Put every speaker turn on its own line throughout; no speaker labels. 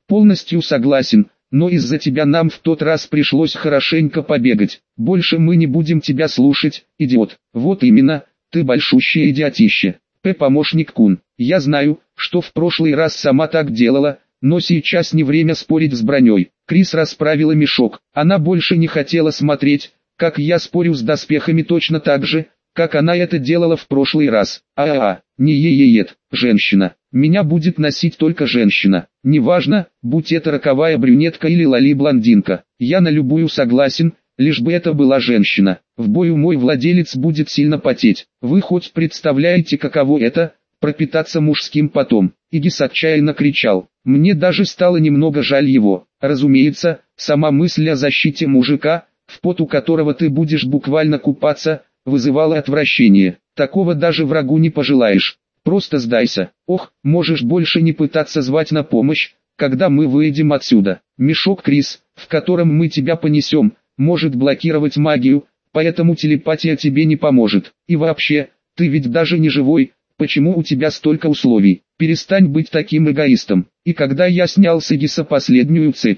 Полностью согласен, но из-за тебя нам в тот раз пришлось хорошенько побегать. Больше мы не будем тебя слушать, идиот. Вот именно, ты большущее идиотище. Помощник Кун, я знаю, что в прошлый раз сама так делала, но сейчас не время спорить с броней. Крис расправила мешок. Она больше не хотела смотреть, как я спорю с доспехами точно так же, как она это делала в прошлый раз. Не е-е-ет, женщина. Меня будет носить только женщина. Неважно, будь это роковая брюнетка или лали-блондинка. Я на любую согласен, лишь бы это была женщина. В бою мой владелец будет сильно потеть. Вы хоть представляете, каково это, пропитаться мужским потом? Игис отчаянно кричал. Мне даже стало немного жаль его. Разумеется, сама мысль о защите мужика, в поту которого ты будешь буквально купаться, вызывала отвращение. Такого даже врагу не пожелаешь. Просто сдайся. Ох, можешь больше не пытаться звать на помощь, когда мы выйдем отсюда. Мешок Крис, в котором мы тебя понесем, может блокировать магию, поэтому телепатия тебе не поможет. И вообще, ты ведь даже не живой, почему у тебя столько условий? Перестань быть таким эгоистом. И когда я снял с Игиса последнюю цепь,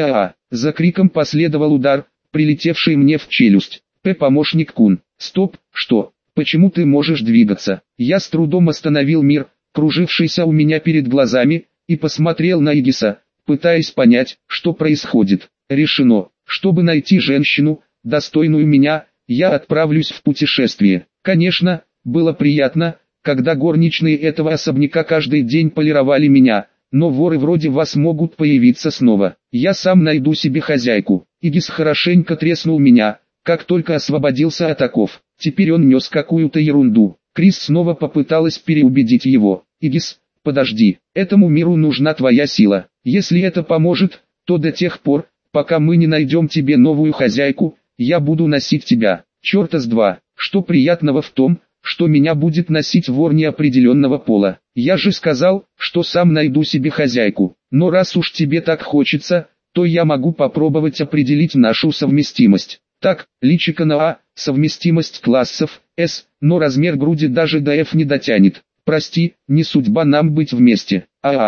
за криком последовал удар, прилетевший мне в челюсть. Помощник Кун, стоп, что? Почему ты можешь двигаться? Я с трудом остановил мир, кружившийся у меня перед глазами, и посмотрел на Игиса, пытаясь понять, что происходит. Решено, чтобы найти женщину, достойную меня, я отправлюсь в путешествие. Конечно, было приятно, когда горничные этого особняка каждый день полировали меня, но воры вроде вас могут появиться снова. Я сам найду себе хозяйку. Игис хорошенько треснул меня, как только освободился от оков. Теперь он нес какую-то ерунду. Крис снова попыталась переубедить его. Игис, подожди, этому миру нужна твоя сила. Если это поможет, то до тех пор, пока мы не найдем тебе новую хозяйку, я буду носить тебя. Черта с два, что приятного в том, что меня будет носить вор неопределенного пола. Я же сказал, что сам найду себе хозяйку. Но раз уж тебе так хочется, то я могу попробовать определить нашу совместимость. Так, личико на А, совместимость классов, С, но размер груди даже до F не дотянет. Прости, не судьба нам быть вместе.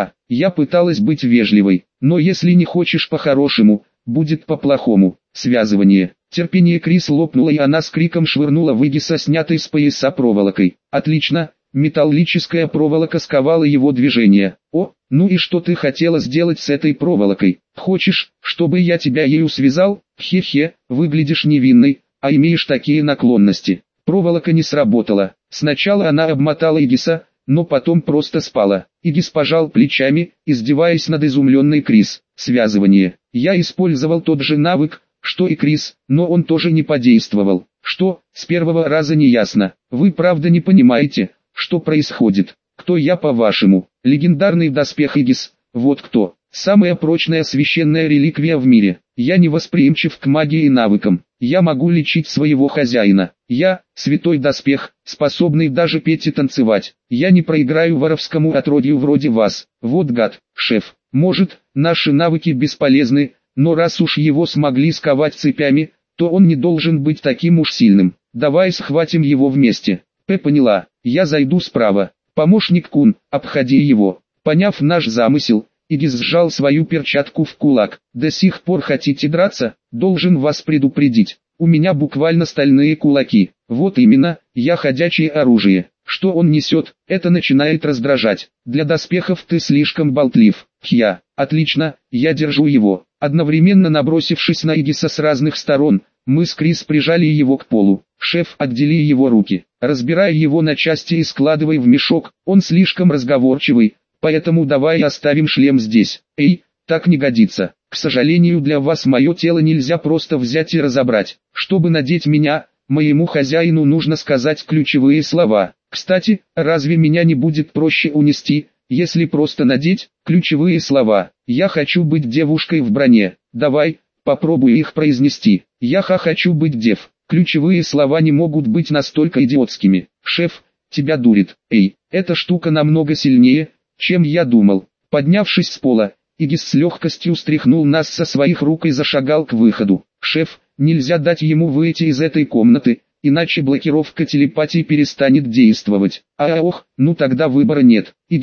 Я пыталась быть вежливой, но если не хочешь по-хорошему, будет по-плохому. Связывание. Терпение Крис лопнуло, и она с криком швырнула в Игиса снятой с пояса проволокой. Отлично, металлическая проволока сковала его движение. О, ну и что ты хотела сделать с этой проволокой? Хочешь, чтобы я тебя ею связал? Хе-хе, выглядишь невинной, а имеешь такие наклонности. Проволока не сработала. Сначала она обмотала Игиса, но потом просто спала. Игис пожал плечами, издеваясь над изумленной Крис. Связывание. Я использовал тот же навык, что и Крис, но он тоже не подействовал. Что, с первого раза не ясно. Вы правда не понимаете, что происходит? Кто я по-вашему? Легендарный доспех Игис, вот кто. Самая прочная священная реликвия в мире. Я не восприимчив к магии и навыкам. Я могу лечить своего хозяина. Я, святой доспех, способный даже петь и танцевать. Я не проиграю воровскому отродью вроде вас. Вот гад, шеф. Может, наши навыки бесполезны, но раз уж его смогли сковать цепями, то он не должен быть таким уж сильным. Давай схватим его вместе. Поняла, я зайду справа. Помощник Кун, обходи его. Поняв наш замысел, Игис сжал свою перчатку в кулак. До сих пор хотите драться? Должен вас предупредить. У меня буквально стальные кулаки. Вот именно, я ходячее оружие. Что он несет, это начинает раздражать. Для доспехов ты слишком болтлив. Отлично, я держу его. Одновременно набросившись на Игиса с разных сторон, мы с Крис прижали его к полу. Шеф, отдели его руки. Разбирай его на части и складывай в мешок. Он слишком разговорчивый, поэтому давай оставим шлем здесь. Эй, так не годится. К сожалению, для вас мое тело нельзя просто взять и разобрать. Чтобы надеть меня, моему хозяину нужно сказать ключевые слова. Кстати, разве меня не будет проще унести, если просто надеть ключевые слова? Я хочу быть девушкой в броне. Давай, попробуй их произнести. Я хочу быть дев. Ключевые слова не могут быть настолько идиотскими. Шеф, тебя дурит. Эй, эта штука намного сильнее, чем я думал. Поднявшись с пола, Игис с легкостью стряхнул нас со своих рук и зашагал к выходу. Шеф, нельзя дать ему выйти из этой комнаты, иначе блокировка телепатии перестанет действовать. Ну тогда выбора нет. Игис,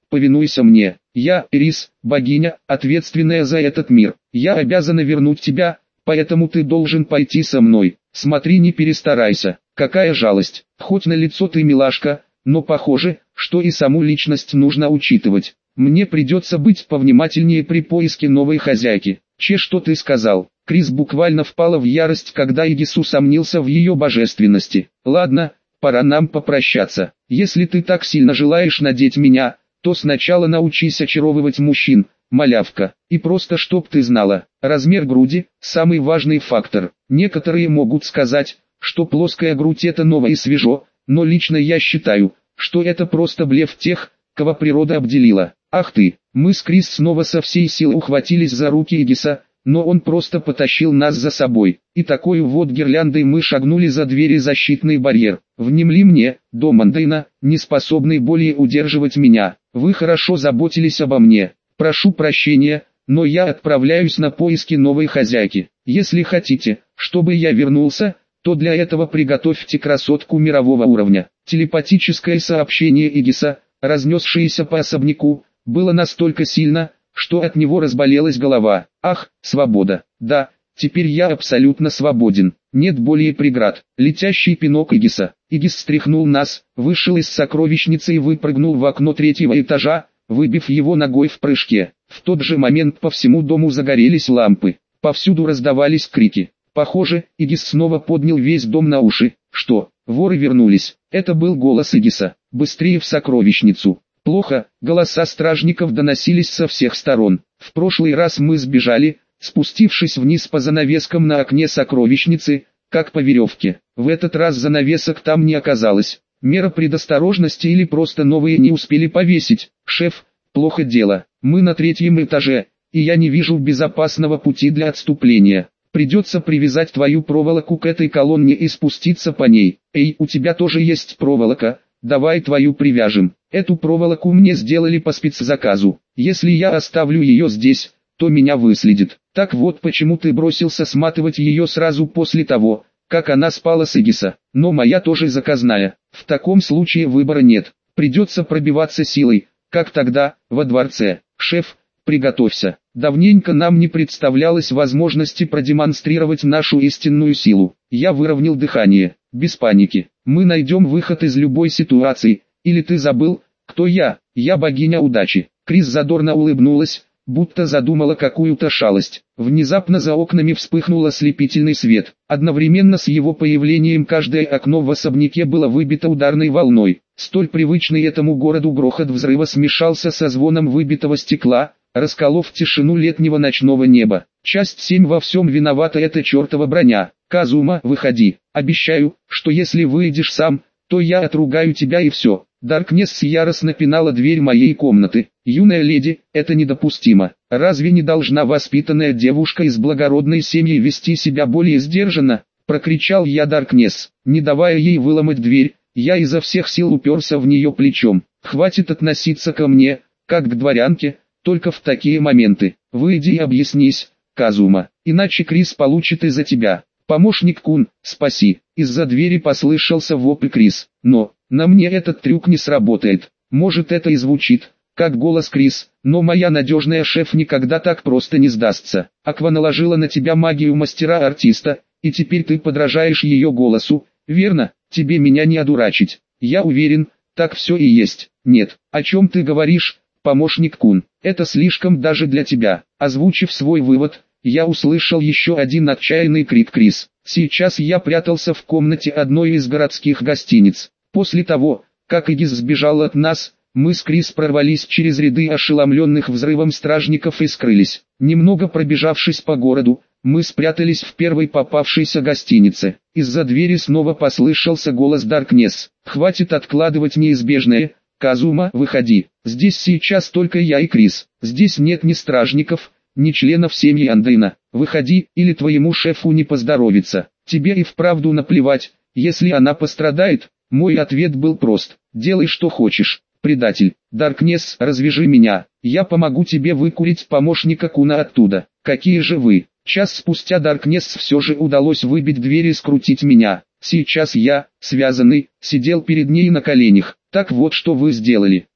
повинуйся мне. Я, Крис, богиня, ответственная за этот мир. Я обязана вернуть тебя, поэтому ты должен пойти со мной. Смотри, не перестарайся. Какая жалость. Хоть на лицо ты милашка, но похоже, что и саму личность нужно учитывать. Мне придется быть повнимательнее при поиске новой хозяйки. Что ты сказал? Крис буквально впала в ярость, когда Игис усомнился в ее божественности. Ладно, пора нам попрощаться. Если ты так сильно желаешь надеть меня, то сначала научись очаровывать мужчин, малявка. И просто чтоб ты знала, размер груди – самый важный фактор. Некоторые могут сказать, что плоская грудь это ново и свежо, но лично я считаю, что это просто блеф тех, кого природа обделила. Ах ты, мы с Крис снова со всей силы ухватились за руки Игиса, но он просто потащил нас за собой. И такой вот гирляндой мы шагнули за двери защитный барьер. Внемли мне, дом Андейна, не способный более удерживать меня. Вы хорошо заботились обо мне. Прошу прощения, но я отправляюсь на поиски новой хозяйки. Если хотите, чтобы я вернулся, то для этого приготовьте красотку мирового уровня. Телепатическое сообщение Игиса, разнесшееся по особняку, было настолько сильно, что от него разболелась голова. Ах, свобода. Да, теперь я абсолютно свободен. Нет более преград. Летящий пинок Игиса. Игис стряхнул нас, вышел из сокровищницы и выпрыгнул в окно 3-го этажа, выбив его ногой в прыжке. В тот же момент по всему дому загорелись лампы. Повсюду раздавались крики. Похоже, Игис снова поднял весь дом на уши. Что, воры вернулись? Это был голос Игиса. Быстрее в сокровищницу. Плохо, голоса стражников доносились со всех сторон. В прошлый раз мы сбежали, спустившись вниз по занавескам на окне сокровищницы, как по веревке. В этот раз занавесок там не оказалось. Мера предосторожности или просто новые не успели повесить. Шеф, плохо дело. Мы на 3-м этаже, и я не вижу безопасного пути для отступления. Придется привязать твою проволоку к этой колонне и спуститься по ней. Эй, у тебя тоже есть проволока? Давай твою привяжем. Эту проволоку мне сделали по спецзаказу. Если я оставлю ее здесь, то меня выследит. Так вот почему ты бросился сматывать ее сразу после того, как она спала с Игиса. Но моя тоже заказная. В таком случае выбора нет. Придется пробиваться силой, как тогда, во дворце. Шеф, приготовься. Давненько нам не представлялось возможности продемонстрировать нашу истинную силу. Я выровнял дыхание. Без паники. Мы найдем выход из любой ситуации. Или ты забыл, кто я? Я богиня удачи. Крис задорно улыбнулась, будто задумала какую-то шалость. Внезапно за окнами вспыхнул ослепительный свет. Одновременно с его появлением каждое окно в особняке было выбито ударной волной. Столь привычный этому городу грохот взрыва смешался со звоном выбитого стекла, расколов тишину летнего ночного неба. Часть 7 во всем виновата эта чертова броня. Казума, выходи. Обещаю, что если выйдешь сам, то я отругаю тебя и все. Даркнесс яростно пинала дверь моей комнаты. Юная леди, это недопустимо. Разве не должна воспитанная девушка из благородной семьи вести себя более сдержанно? Прокричал я Даркнесс. Не давая ей выломать дверь, я изо всех сил уперся в нее плечом. Хватит относиться ко мне, как к дворянке, только в такие моменты. Выйди и объяснись, Казума, иначе Крис получит из-за тебя. Помощник Кун, спаси. Из-за двери послышался вопль Крис. Но, на мне этот трюк не сработает. Может это и звучит, как голос Крис, но моя надежная шеф никогда так просто не сдастся. Аква наложила на тебя магию мастера-артиста, и теперь ты подражаешь ее голосу, верно? Тебе меня не одурачить. Я уверен, так все и есть. Нет, о чем ты говоришь, помощник Кун? Это слишком даже для тебя. Озвучив свой вывод, я услышал еще один отчаянный крик Крис. Сейчас я прятался в комнате одной из городских гостиниц. После того, как Игис сбежал от нас, мы с Крис прорвались через ряды ошеломленных взрывом стражников и скрылись. Немного пробежавшись по городу, мы спрятались в первой попавшейся гостинице. Из-за двери снова послышался голос Даркнесс. «Хватит откладывать неизбежное, Казума, выходи. Здесь сейчас только я и Крис. Здесь нет ни стражников, ни членов семьи Андейна. Выходи, или твоему шефу не поздоровится. Тебе и вправду наплевать, если она пострадает». Мой ответ был прост. «Делай что хочешь, предатель. Даркнесс, развяжи меня. Я помогу тебе выкурить помощника Куна оттуда». «Какие же вы?» Час спустя Даркнесс все же удалось выбить дверь и скрутить меня. Сейчас я, связанный, сидел перед ней на коленях. «Так вот что вы сделали.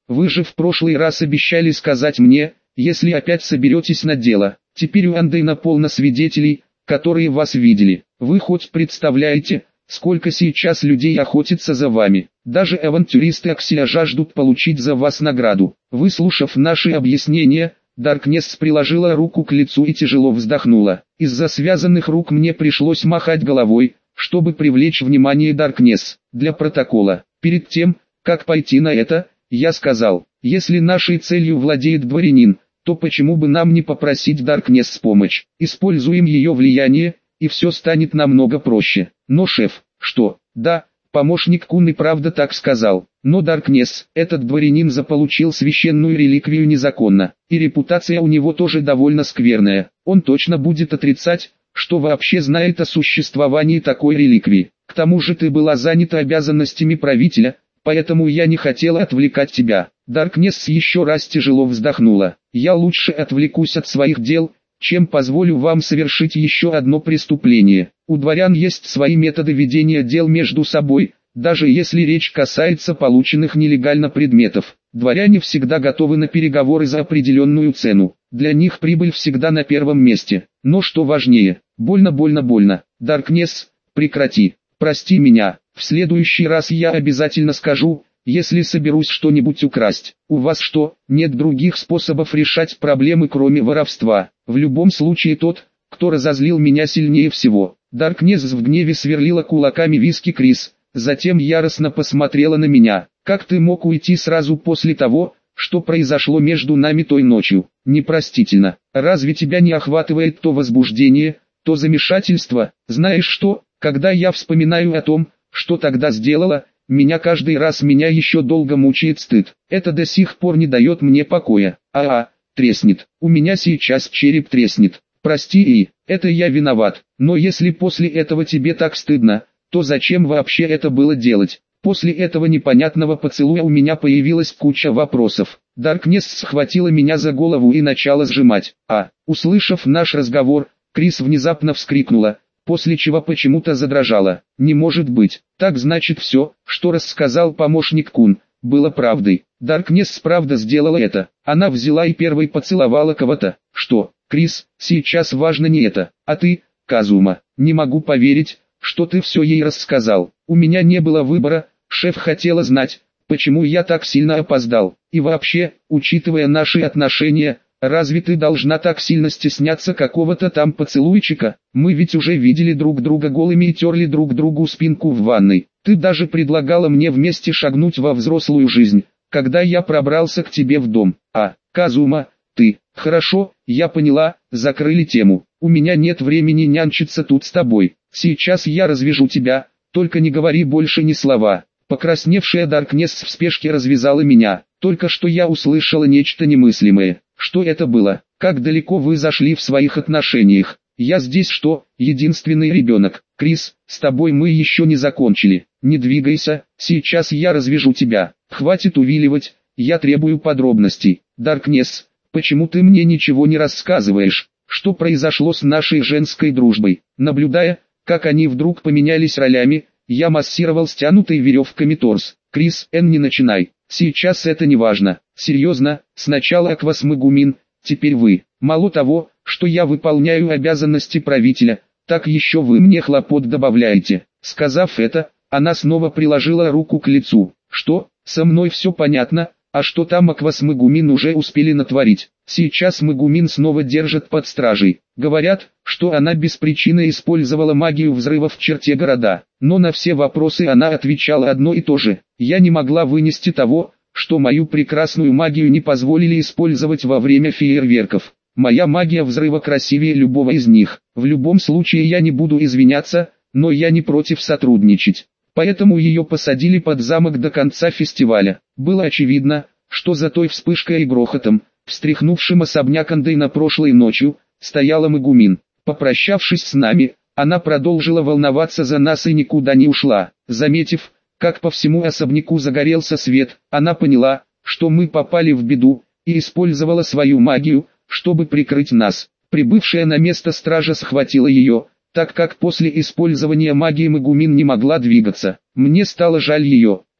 Вы же в прошлый раз обещали сказать мне, если опять соберетесь на дело. Теперь у Андейна полно свидетелей, которые вас видели. Вы хоть представляете, сколько сейчас людей охотится за вами? Даже авантюристы Аксия жаждут получить за вас награду. Выслушав наши объяснения, Даркнесс приложила руку к лицу и тяжело вздохнула. Из-за связанных рук мне пришлось махать головой, чтобы привлечь внимание Даркнесс. Для протокола, перед тем, как пойти на это, я сказал, если нашей целью владеет дворянин, то почему бы нам не попросить Даркнесс помощь? Используем ее влияние, и все станет намного проще. Но шеф, что? Да, помощник Кун и правда так сказал. Но Даркнесс, этот дворянин заполучил священную реликвию незаконно, и репутация у него тоже довольно скверная. Он точно будет отрицать, что вообще знает о существовании такой реликвии. К тому же ты была занята обязанностями правителя, поэтому я не хотела отвлекать тебя. Даркнесс еще раз тяжело вздохнула. Я лучше отвлекусь от своих дел, чем позволю вам совершить еще одно преступление. У дворян есть свои методы ведения дел между собой, даже если речь касается полученных нелегально предметов. Дворяне всегда готовы на переговоры за определенную цену. Для них прибыль всегда на первом месте. Но что важнее, больно. Даркнесс, прекрати, прости меня, в следующий раз я обязательно скажу, если соберусь что-нибудь украсть. У вас что, нет других способов решать проблемы кроме воровства? В любом случае тот, кто разозлил меня сильнее всего. Даркнесс в гневе сверлила кулаками виски Крис, затем яростно посмотрела на меня. Как ты мог уйти сразу после того, что произошло между нами той ночью? Непростительно. Разве тебя не охватывает то возбуждение, то замешательство? Знаешь что, когда я вспоминаю о том, что тогда сделала, меня каждый раз еще долго мучает стыд. Это до сих пор не дает мне покоя. Треснет. У меня сейчас череп треснет. Прости, и это я виноват. Но если после этого тебе так стыдно, то зачем вообще это было делать? После этого непонятного поцелуя у меня появилась куча вопросов. Даркнесс схватила меня за голову и начала сжимать. Услышав наш разговор, Крис внезапно вскрикнула, после чего почему-то задрожала. Не может быть. Так значит все, что рассказал помощник Кун, было правдой. Даркнесс правда сделала это. Она взяла и первой поцеловала кого-то. Что, Крис, сейчас важно не это, а ты, Казума. Не могу поверить, что ты все ей рассказал. У меня не было выбора, шеф хотела знать, почему я так сильно опоздал. И вообще, учитывая наши отношения, разве ты должна так сильно стесняться какого-то там поцелуйчика? Мы ведь уже видели друг друга голыми и терли друг другу спинку в ванной. Ты даже предлагала мне вместе шагнуть во взрослую жизнь, когда я пробрался к тебе в дом. Казума, ты... Хорошо, я поняла, закрыли тему. У меня нет времени нянчиться тут с тобой. Сейчас я развяжу тебя, только не говори больше ни слова. Покрасневшая Даркнесс в спешке развязала меня. Только что я услышала нечто немыслимое. Что это было? Как далеко вы зашли в своих отношениях? Я здесь что, единственный ребенок? Крис, с тобой мы еще не закончили. Не двигайся, сейчас я развяжу тебя. Хватит увиливать, я требую подробностей. Даркнесс, почему ты мне ничего не рассказываешь? Что произошло с нашей женской дружбой? Наблюдая, как они вдруг поменялись ролями, я массировал стянутый веревками торс. Крис, не начинай. Сейчас это не важно. Серьезно, сначала Аквас Мегумин, теперь вы. Мало того, что я выполняю обязанности правителя, так еще вы мне хлопот добавляете. Сказав это, она снова приложила руку к лицу. Что, со мной все понятно, а что там Аквас Мегумин уже успели натворить? Сейчас Мегумин снова держат под стражей. Говорят, что она без причины использовала магию взрыва в черте города. Но на все вопросы она отвечала одно и то же. Я не могла вынести того, что мою прекрасную магию не позволили использовать во время фейерверков. Моя магия взрыва красивее любого из них. В любом случае я не буду извиняться, но я не против сотрудничать. Поэтому ее посадили под замок до конца фестиваля. Было очевидно, что за той вспышкой и грохотом, встряхнувшим особняк Андейна прошлой ночью, стояла Мегумин. Попрощавшись с нами, она продолжила волноваться за нас и никуда не ушла. Заметив, как по всему особняку загорелся свет, она поняла, что мы попали в беду, и использовала свою магию, чтобы прикрыть нас. Прибывшая на место стража схватила ее, так как после использования магии Мегумин не могла двигаться. Мне стало жаль ее,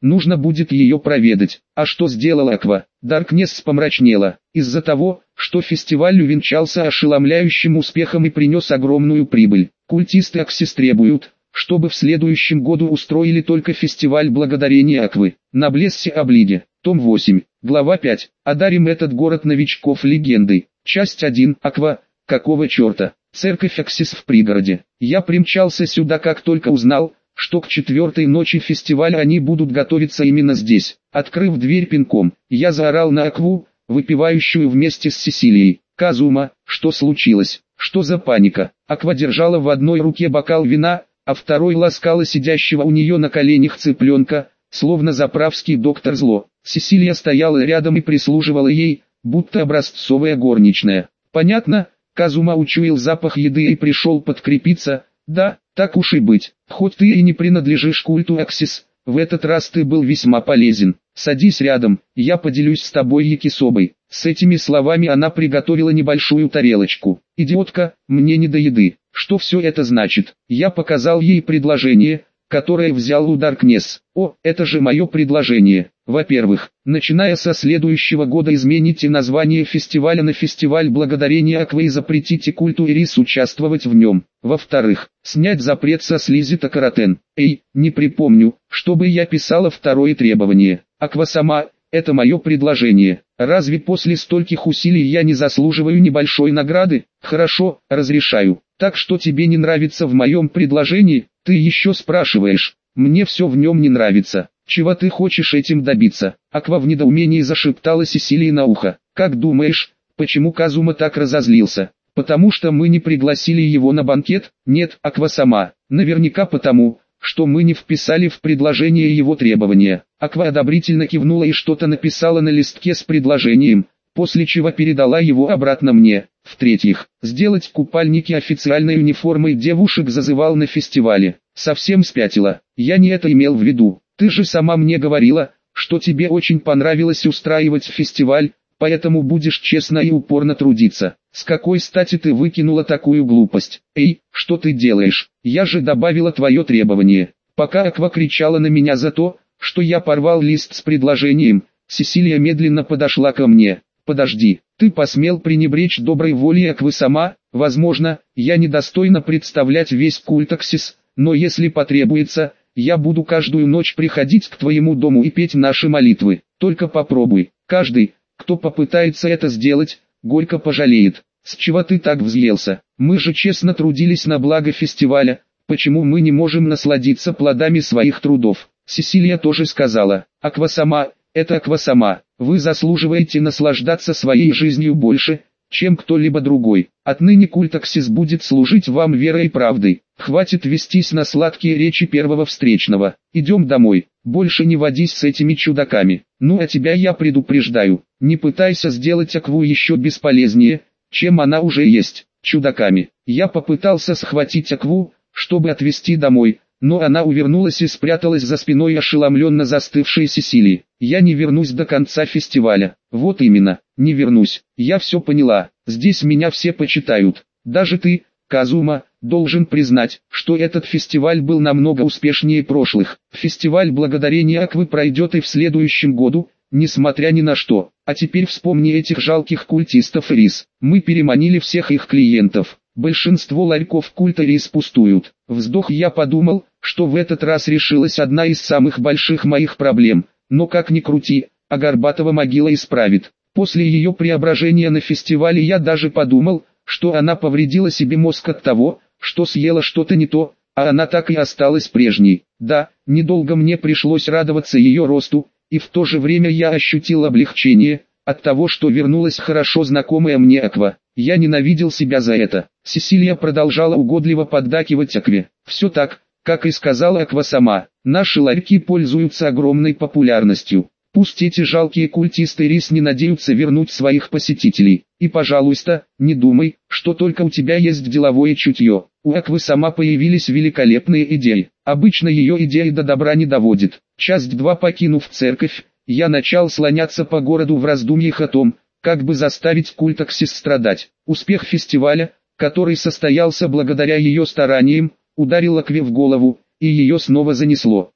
нужно будет ее проведать. А что сделала Аква? Даркнесс помрачнела. Из-за того, что фестиваль увенчался ошеломляющим успехом и принес огромную прибыль. Культисты Аксис требуют, чтобы в следующем году устроили только фестиваль благодарения Аквы. На Блессе Облиде. Том 8. Глава 5. Одарим этот город новичков легендой. Часть 1. Аква. Какого черта? Церковь Аксис в пригороде. Я примчался сюда, как только узнал, что к 4-й ночи фестиваля они будут готовиться именно здесь. Открыв дверь пинком, я заорал на Акву, выпивающую вместе с Сесилией. «Казума, что случилось? Что за паника?» Аква держала в одной руке бокал вина, а второй ласкала сидящего у нее на коленях цыпленка, словно заправский доктор Зло. Сесилия стояла рядом и прислуживала ей, будто образцовая горничная. «Понятно». Казума учуял запах еды и пришел подкрепиться. «Да, так уж и быть. Хоть ты и не принадлежишь культу Аксис, в этот раз ты был весьма полезен. Садись рядом, я поделюсь с тобой якисобой». С этими словами она приготовила небольшую тарелочку. «Идиотка, мне не до еды. Что все это значит?» Я показал ей предложение, которое взял у Даркнесс. «О, это же мое предложение. Во-первых, начиная со следующего года измените название фестиваля на фестиваль благодарения Аквы и запретите культу Ирис участвовать в нем. Во-вторых, снять запрет со Слизита Каратен. Эй, не припомню, чтобы я писала второе требование. Аква сама, это мое предложение. Разве после стольких усилий я не заслуживаю небольшой награды? Хорошо, разрешаю. Так что тебе не нравится в моем предложении? Ты еще спрашиваешь. Мне все в нем не нравится. Чего ты хочешь этим добиться?» Аква в недоумении зашептала Сесилии на ухо. «Как думаешь, почему Казума так разозлился? Потому что мы не пригласили его на банкет?» «Нет, Аква сама. Наверняка потому, что мы не вписали в предложение его требования». Аква одобрительно кивнула и что-то написала на листке с предложением, после чего передала его обратно мне. В-третьих, сделать купальники официальной униформой девушек зазывал на фестивале. Совсем спятила. Я не это имел в виду. Ты же сама мне говорила, что тебе очень понравилось устраивать фестиваль, поэтому будешь честно и упорно трудиться. С какой стати ты выкинула такую глупость? Эй, что ты делаешь? Я же добавила твое требование. Пока Аква кричала на меня за то, что я порвал лист с предложением, Сесилия медленно подошла ко мне. «Подожди, ты посмел пренебречь доброй волей Аквы сама? Возможно, я недостойна представлять весь культ Аксис, но если потребуется, я буду каждую ночь приходить к твоему дому и петь наши молитвы. Только попробуй. Каждый, кто попытается это сделать, горько пожалеет. С чего ты так взъелся? Мы же честно трудились на благо фестиваля, почему мы не можем насладиться плодами своих трудов?» Сесилия тоже сказала. «Аква сама, это Аква сама. Вы заслуживаете наслаждаться своей жизнью больше, чем кто-либо другой. Отныне культ Аксис будет служить вам верой и правдой. Хватит вестись на сладкие речи первого встречного. Идем домой. Больше не водись с этими чудаками. Ну а тебя я предупреждаю, не пытайся сделать Акву еще бесполезнее, чем она уже есть. Чудаками». Я попытался схватить Акву, чтобы отвезти домой, но она увернулась и спряталась за спиной ошеломленно застывшей Сесилии. «Я не вернусь до конца фестиваля». «Вот именно, не вернусь. Я все поняла. Здесь меня все почитают. Даже ты, Казума, должен признать, что этот фестиваль был намного успешнее прошлых. Фестиваль благодарения Аквы пройдет и в следующем году, несмотря ни на что. А теперь вспомни этих жалких культистов Ирис. Мы переманили всех их клиентов. Большинство ларьков культа Ирис пустуют». Вздох. Я подумал, что в этот раз решилась одна из самых больших моих проблем. Но как ни крути, а Горбатова могила исправит. После ее преображения на фестивале я даже подумал, что она повредила себе мозг от того, что съела что-то не то, а она так и осталась прежней. Да, недолго мне пришлось радоваться ее росту, и в то же время я ощутил облегчение от того, что вернулась хорошо знакомая мне Аква. Я ненавидел себя за это. Сесилия продолжала угодливо поддакивать Акве. «Все так, как и сказала Аква сама. Наши ларьки пользуются огромной популярностью. Пусть эти жалкие культисты Ирис не надеются вернуть своих посетителей. И пожалуйста, не думай, что только у тебя есть деловое чутье. У Аквы сама появились великолепные идеи. Обычно ее идеи до добра не доводит». Часть 2. Покинув церковь, я начал слоняться по городу в раздумьях о том, как бы заставить культ Аксис страдать. Успех фестиваля, который состоялся благодаря ее стараниям, ударил Акве в голову, и ее снова занесло.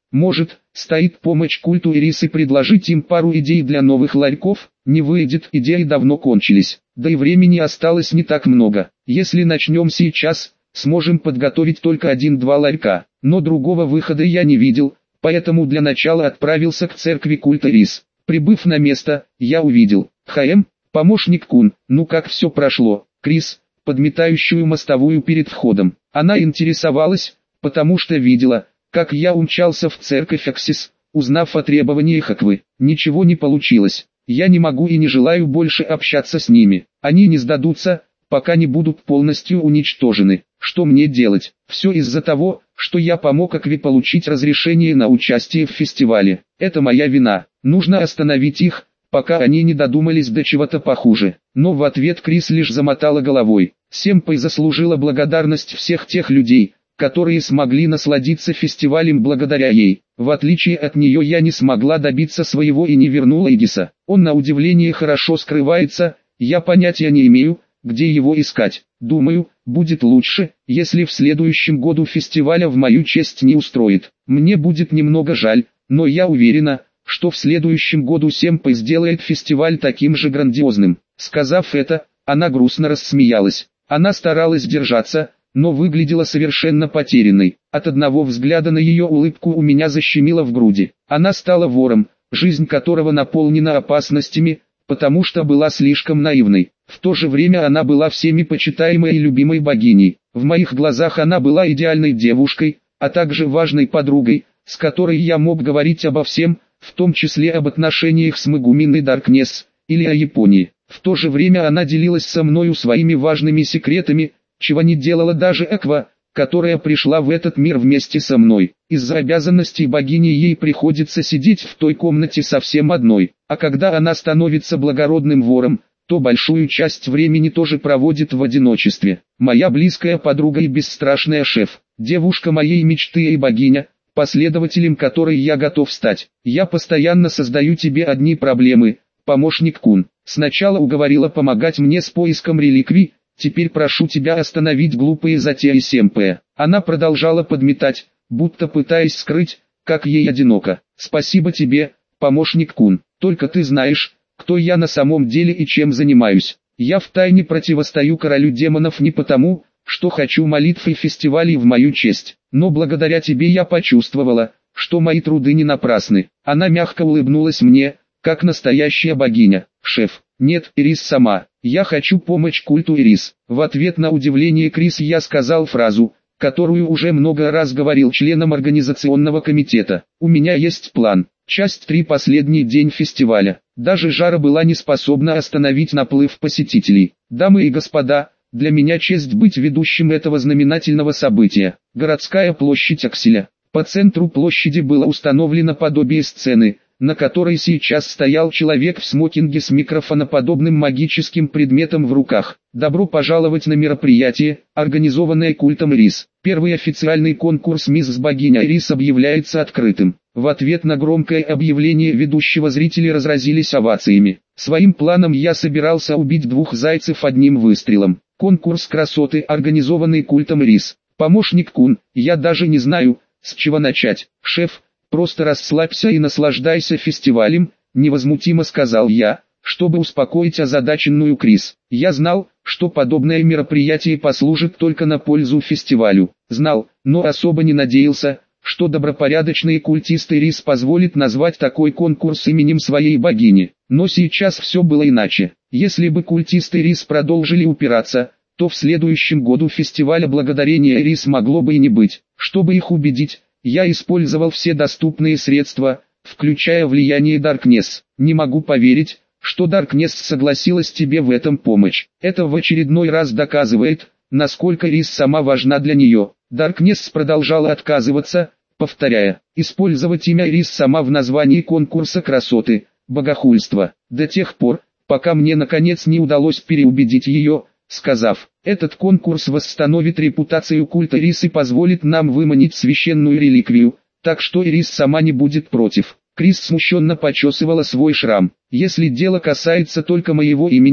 Может, стоит помочь культу Ирис и предложить им пару идей для новых ларьков? Не выйдет, идеи давно кончились, да и времени осталось не так много. Если начнем сейчас, сможем подготовить только 1-2 ларька, но другого выхода я не видел, поэтому для начала отправился к церкви культа Ирис. Прибыв на место, я увидел помощник Кун. Ну как все прошло? Крис, подметающую мостовую перед входом. Она интересовалась, потому что видела, как я умчался в церковь Аксис, узнав о требованиях Аквы. Ничего не получилось. Я не могу и не желаю больше общаться с ними. Они не сдадутся, пока не будут полностью уничтожены. Что мне делать? Все из-за того, что я помог Акве получить разрешение на участие в фестивале. Это моя вина. Нужно остановить их, пока они не додумались до чего-то похуже. Но в ответ Крис лишь замотала головой. Сэмпай заслужила благодарность всех тех людей, которые смогли насладиться фестивалем благодаря ей. В отличие от нее я не смогла добиться своего и не вернула Эдиса. Он на удивление хорошо скрывается, я понятия не имею, где его искать. Думаю, будет лучше, если в следующем году фестиваля в мою честь не устроит. Мне будет немного жаль, но я уверена, что в следующем году Сэмпай сделает фестиваль таким же грандиозным. Сказав это, она грустно рассмеялась. Она старалась держаться, но выглядела совершенно потерянной. От одного взгляда на ее улыбку у меня защемило в груди. Она стала вором, жизнь которого наполнена опасностями, потому что была слишком наивной. В то же время она была всеми почитаемой и любимой богиней. В моих глазах она была идеальной девушкой, а также важной подругой, с которой я мог говорить обо всем, в том числе об отношениях с Мегуминой Даркнесс, или о Японии. В то же время она делилась со мною своими важными секретами, чего не делала даже Аква, которая пришла в этот мир вместе со мной. Из-за обязанностей богини ей приходится сидеть в той комнате совсем одной, а когда она становится благородным вором, то большую часть времени тоже проводит в одиночестве. Моя близкая подруга и бесстрашная шеф, девушка моей мечты и богиня, последователем которой я готов стать. Я постоянно создаю тебе одни проблемы, помощник Кун. Сначала уговорила помогать мне с поиском реликвий, теперь прошу тебя остановить глупые затеи Сэмпая. Она продолжала подметать, будто пытаясь скрыть, как ей одиноко. Спасибо тебе, помощник Кун. Только ты знаешь, кто я на самом деле и чем занимаюсь. Я втайне противостою королю демонов не потому, что хочу молитв и фестивалей в мою честь, но благодаря тебе я почувствовала, что мои труды не напрасны. Она мягко улыбнулась мне, как настоящая богиня. Шеф, нет, Ирис сама. Я хочу помочь культу Ирис. В ответ на удивление Крис я сказал фразу, которую уже много раз говорил членам организационного комитета. У меня есть план. Часть 3. Последний день фестиваля. Даже жара была не способна остановить наплыв посетителей. Дамы и господа, для меня честь быть ведущим этого знаменательного события. Городская площадь Акселя. По центру площади было установлено подобие сцены, на которой сейчас стоял человек в смокинге с микрофоноподобным магическим предметом в руках. Добро пожаловать на мероприятие, организованное культом Ирис. Первый официальный конкурс «Мисс Богиня Ирис» объявляется открытым. В ответ на громкое объявление ведущего зрители разразились овациями. Своим планом я собирался убить 2 зайцев одним выстрелом. Конкурс красоты, организованный культом Ирис. Помощник Кун, я даже не знаю, с чего начать. Шеф, просто расслабься и наслаждайся фестивалем, невозмутимо сказал я, чтобы успокоить озадаченную Крис. Я знал, что подобное мероприятие послужит только на пользу фестивалю. Знал, но особо не надеялся, что добропорядочные культисты Ирис позволят назвать такой конкурс именем своей богини. Но сейчас все было иначе. Если бы культисты Ирис продолжили упираться, то в следующем году фестиваля благодарения Ирис могло бы и не быть. Чтобы их убедить, я использовал все доступные средства, включая влияние Даркнесс. Не могу поверить, что Даркнесс согласилась тебе в этом помочь. Это в очередной раз доказывает, насколько Ирис сама важна для нее. Даркнесс продолжала отказываться, повторяя, использовать имя Ирис сама в названии конкурса красоты, богохульство. До тех пор, пока мне наконец не удалось переубедить ее, сказав, этот конкурс восстановит репутацию культа Ирис и позволит нам выманить священную реликвию, так что Ирис сама не будет против. Крис смущенно почесывала свой шрам. Если дело касается только моего имени,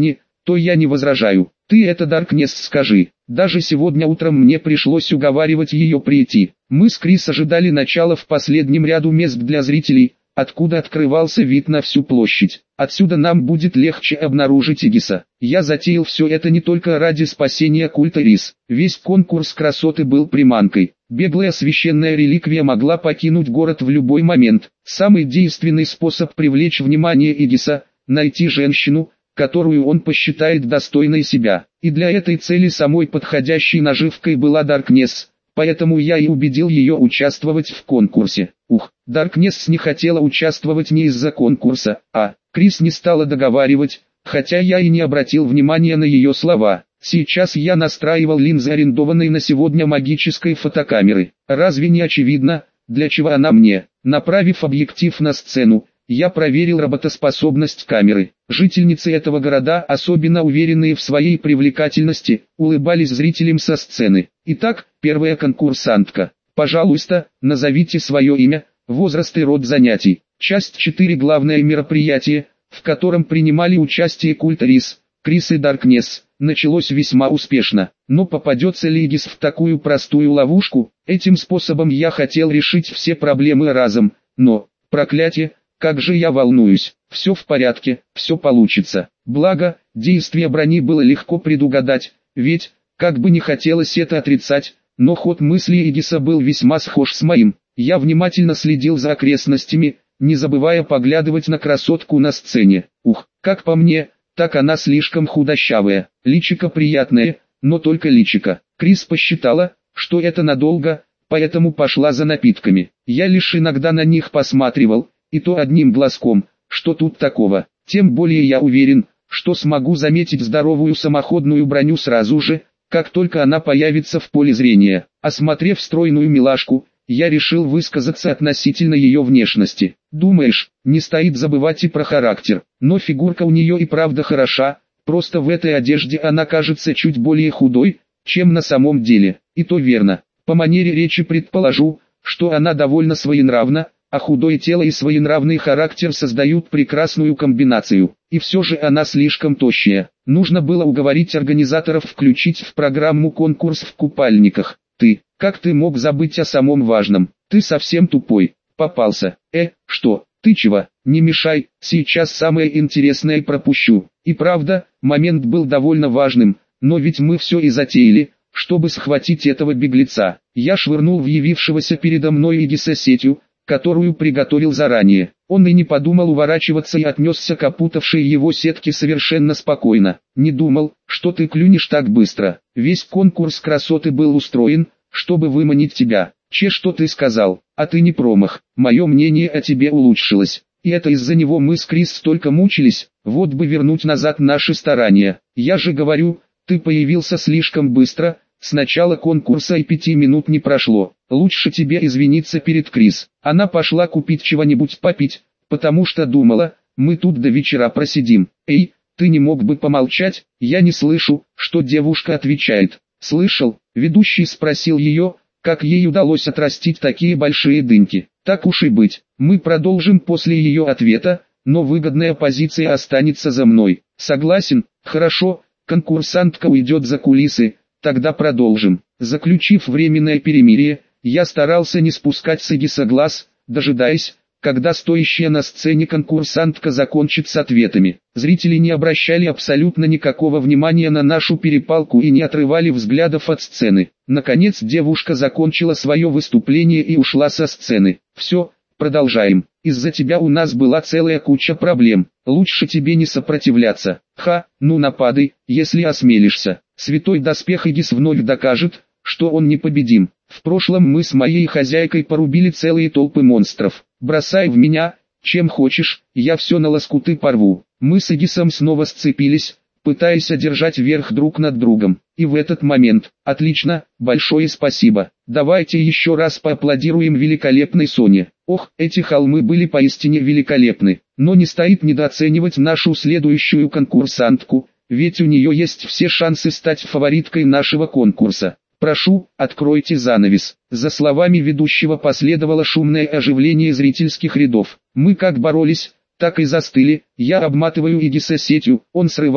то я не возражаю. Ты это Даркнесс скажи. Даже сегодня утром мне пришлось уговаривать ее прийти. Мы с Крис ожидали начала в последнем ряду мест для зрителей, откуда открывался вид на всю площадь. Отсюда нам будет легче обнаружить Игиса. Я затеял все это не только ради спасения культа Рис. Весь конкурс красоты был приманкой. Беглая священная реликвия могла покинуть город в любой момент. Самый действенный способ привлечь внимание Игиса – найти женщину, которую он посчитает достойной себя. И для этой цели самой подходящей наживкой была Даркнесс. Поэтому я и убедил ее участвовать в конкурсе. Даркнесс не хотела участвовать не из-за конкурса, Крис не стала договаривать, хотя я и не обратил внимания на ее слова. Сейчас я настраивал линзы арендованной на сегодня магической фотокамеры. Разве не очевидно, для чего она мне? Направив объектив на сцену, я проверил работоспособность камеры. Жительницы этого города, особенно уверенные в своей привлекательности, улыбались зрителям со сцены. Итак, первая конкурсантка. Пожалуйста, назовите свое имя, возраст и род занятий. Часть 4. Главное мероприятие, в котором принимали участие культ Рис, Крис и Даркнесс, началось весьма успешно. Но попадется ли Игис в такую простую ловушку? Этим способом я хотел решить все проблемы разом, но, проклятие, как же я волнуюсь. Все в порядке, все получится. Благо, действие брони было легко предугадать, ведь, как бы не хотелось это отрицать, но ход мысли Игиса был весьма схож с моим. Я внимательно следил за окрестностями, не забывая поглядывать на красотку на сцене. Как по мне, так она слишком худощавая. Личико приятное, но только личико. Крис посчитала, что это надолго, поэтому пошла за напитками. Я лишь иногда на них посматривал, и то одним глазком. Что тут такого? Тем более я уверен, что смогу заметить здоровую самоходную броню сразу же, как только она появится в поле зрения. Осмотрев стройную милашку, я решил высказаться относительно ее внешности. Думаешь, не стоит забывать и про характер. Но фигурка у нее и правда хороша, просто в этой одежде она кажется чуть более худой, чем на самом деле. И то верно. По манере речи предположу, что она довольно своенравна, а худое тело и своенравный характер создают прекрасную комбинацию. И все же она слишком тощая. Нужно было уговорить организаторов включить в программу конкурс в купальниках. Как ты мог забыть о самом важном? Ты совсем тупой. Попался. Что? Ты чего? Не мешай, сейчас самое интересное пропущу. И правда, момент был довольно важным, но ведь мы все и затеяли, чтобы схватить этого беглеца. Я швырнул в явившегося передо мной Игиса сетью, которую приготовил заранее. Он и не подумал уворачиваться и отнесся к опутавшей его сетке совершенно спокойно. Не думал, что ты клюнешь так быстро. Весь конкурс красоты был устроен, чтобы выманить тебя. Что ты сказал, а ты не промах. Мое мнение о тебе улучшилось. И это из-за него мы с Крис столько мучились, вот бы вернуть назад наши старания. Я же говорю, ты появился слишком быстро. С начала конкурса и 5 минут не прошло. Лучше тебе извиниться перед Крис. Она пошла купить чего-нибудь попить, потому что думала, мы тут до вечера просидим. Эй, ты не мог бы помолчать? Я не слышу, что девушка отвечает. Слышал? Ведущий спросил ее, как ей удалось отрастить такие большие дынки. Так уж и быть, мы продолжим после ее ответа, но выгодная позиция останется за мной. Согласен? Хорошо, конкурсантка уйдет за кулисы. Тогда продолжим. Заключив временное перемирие, я старался не спускать с Игиса глаз, дожидаясь, когда стоящая на сцене конкурсантка закончит с ответами. Зрители не обращали абсолютно никакого внимания на нашу перепалку и не отрывали взглядов от сцены. Наконец девушка закончила свое выступление и ушла со сцены. Все, продолжаем. Из-за тебя у нас была целая куча проблем. Лучше тебе не сопротивляться. Ну нападай, если осмелишься. Святой доспех Игис вновь докажет, что он непобедим. В прошлом мы с моей хозяйкой порубили целые толпы монстров. Бросай в меня, чем хочешь, я все на лоскуты порву. Мы с Игисом снова сцепились, пытаясь одержать верх друг над другом. И в этот момент, отлично, большое спасибо. Давайте еще раз поаплодируем великолепной Соне. Эти холмы были поистине великолепны. Но не стоит недооценивать нашу следующую конкурсантку, ведь у нее есть все шансы стать фавориткой нашего конкурса. Прошу, откройте занавес. За словами ведущего последовало шумное оживление зрительских рядов. Мы как боролись, так и застыли. Я обматываю Игиса сетью, он срывает,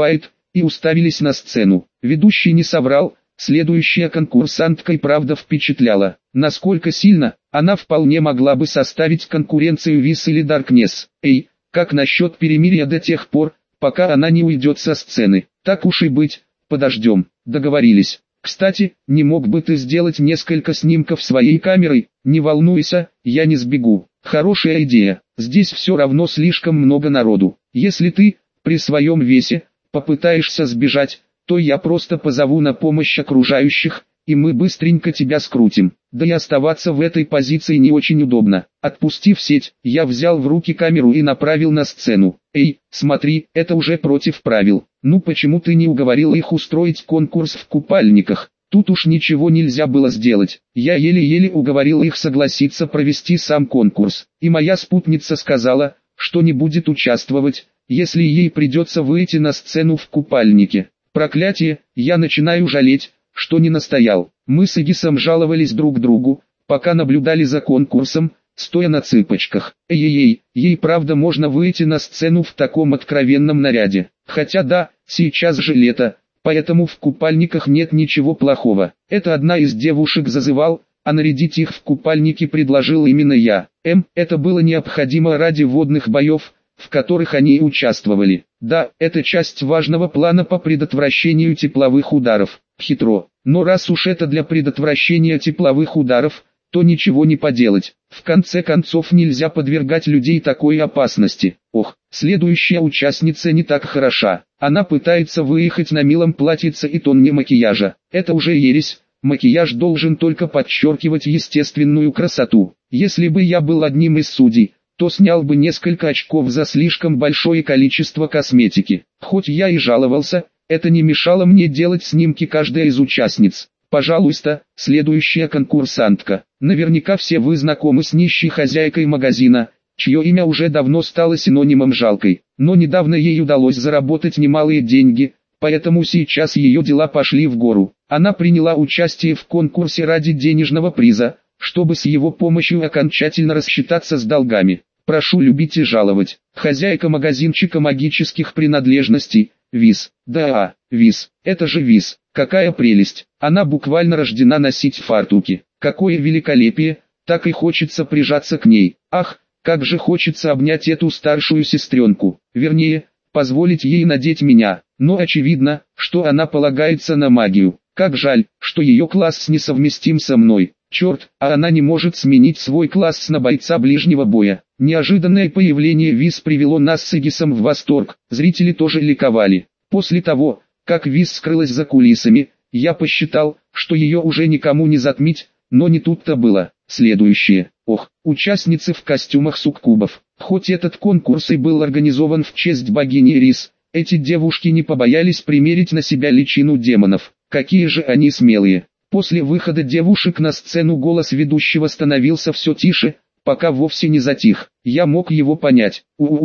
и уставились на сцену. Ведущий не соврал, следующая конкурсантка и правда впечатляла. Насколько сильно, она вполне могла бы составить конкуренцию Виз или Даркнесс. Эй, как насчет перемирия до тех пор, пока она не уйдет со сцены? Так уж и быть, подождем, договорились. Кстати, не мог бы ты сделать несколько снимков своей камерой? Не волнуйся, я не сбегу. Хорошая идея, здесь все равно слишком много народу. Если ты, при своем весе, попытаешься сбежать, то я просто позову на помощь окружающих, и мы быстренько тебя скрутим. Да и оставаться в этой позиции не очень удобно. Отпустив сеть, я взял в руки камеру и направил на сцену. Эй, смотри, это уже против правил. Ну почему ты не уговорил их устроить конкурс в купальниках? Тут уж ничего нельзя было сделать. Я еле-еле уговорил их согласиться провести сам конкурс. И моя спутница сказала, что не будет участвовать, если ей придется выйти на сцену в купальнике. Проклятие, я начинаю жалеть, что не настоял. Мы с Игисом жаловались друг другу, пока наблюдали за конкурсом, стоя на цыпочках. Эй-ей-ей, ей правда можно выйти на сцену в таком откровенном наряде. Хотя да, сейчас же лето, поэтому в купальниках нет ничего плохого. Это одна из девушек зазывал, а нарядить их в купальники предложил именно я. Это было необходимо ради водных боев, в которых они участвовали. Да, это часть важного плана по предотвращению тепловых ударов. Хитро. Но раз уж это для предотвращения тепловых ударов, то ничего не поделать. В конце концов нельзя подвергать людей такой опасности. Ох, следующая участница не так хороша. Она пытается выехать на милом платьице и тонне макияжа. Это уже ересь. Макияж должен только подчеркивать естественную красоту. Если бы я был одним из судей, то снял бы несколько очков за слишком большое количество косметики. Хоть я и жаловался, это не мешало мне делать снимки каждой из участниц. Пожалуйста, следующая конкурсантка. Наверняка все вы знакомы с нищей хозяйкой магазина, чье имя уже давно стало синонимом жалкой. Но недавно ей удалось заработать немалые деньги, поэтому сейчас ее дела пошли в гору. Она приняла участие в конкурсе ради денежного приза, чтобы с его помощью окончательно рассчитаться с долгами. Прошу любить и жаловать. Хозяйка магазинчика магических принадлежностей, Виз. Да, Виз, это же Виз. Какая прелесть. Она буквально рождена носить фартуки. Какое великолепие, так и хочется прижаться к ней. Ах, как же хочется обнять эту старшую сестренку. Вернее, позволить ей надеть меня. Но очевидно, что она полагается на магию. Как жаль, что ее класс несовместим со мной. Черт, а она не может сменить свой класс на бойца ближнего боя. Неожиданное появление Виз привело нас с Игисом в восторг. Зрители тоже ликовали. После того, как Виз скрылась за кулисами, я посчитал, что ее уже никому не затмить, но не тут-то было. Следующее. Ох, участницы в костюмах суккубов. Хоть этот конкурс и был организован в честь богини Рис, эти девушки не побоялись примерить на себя личину демонов. Какие же они смелые. После выхода девушек на сцену голос ведущего становился все тише, пока вовсе не затих. Я мог его понять.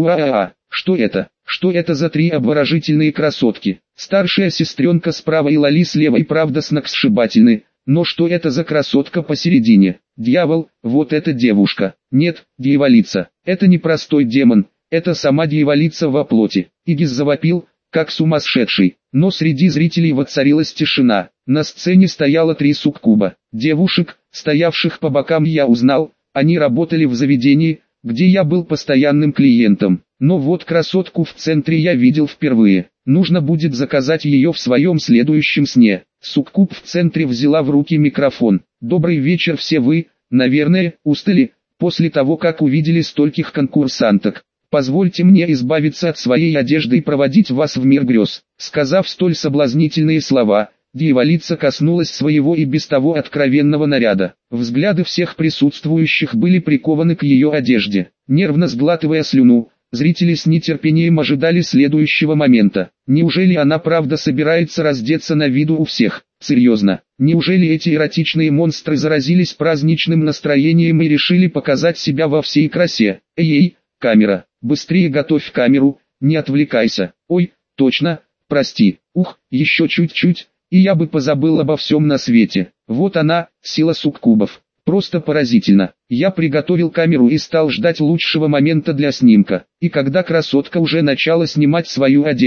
Что это? Что это за три обворожительные красотки? Старшая сестренка справа и Лали слева и правда сногсшибательны. Но что это за красотка посередине? Дьявол, вот эта девушка. Нет, дьяволица. Это не простой демон, это сама дьяволица во плоти. Игис завопил, как сумасшедший. Но среди зрителей воцарилась тишина. На сцене стояло три суккуба. Девушек, стоявших по бокам, я узнал. Они работали в заведении, где я был постоянным клиентом. Но вот красотку в центре я видел впервые. Нужно будет заказать ее в своем следующем сне. Суккуб в центре взяла в руки микрофон. Добрый вечер все вы, наверное, устали, после того как увидели стольких конкурсанток. Позвольте мне избавиться от своей одежды и проводить вас в мир грез. Сказав столь соблазнительные слова, дьяволица коснулась своего и без того откровенного наряда. Взгляды всех присутствующих были прикованы к ее одежде. Нервно сглатывая слюну, зрители с нетерпением ожидали следующего момента. Неужели она правда собирается раздеться на виду у всех? Серьезно, неужели эти эротичные монстры заразились праздничным настроением и решили показать себя во всей красе? Эй, камера, быстрее готовь камеру, не отвлекайся. Ой, точно, прости. Ух, еще чуть-чуть, и я бы позабыл обо всем на свете. Вот она, сила суккубов. Просто поразительно. Я приготовил камеру и стал ждать лучшего момента для снимка. И когда красотка уже начала снимать свою одежду,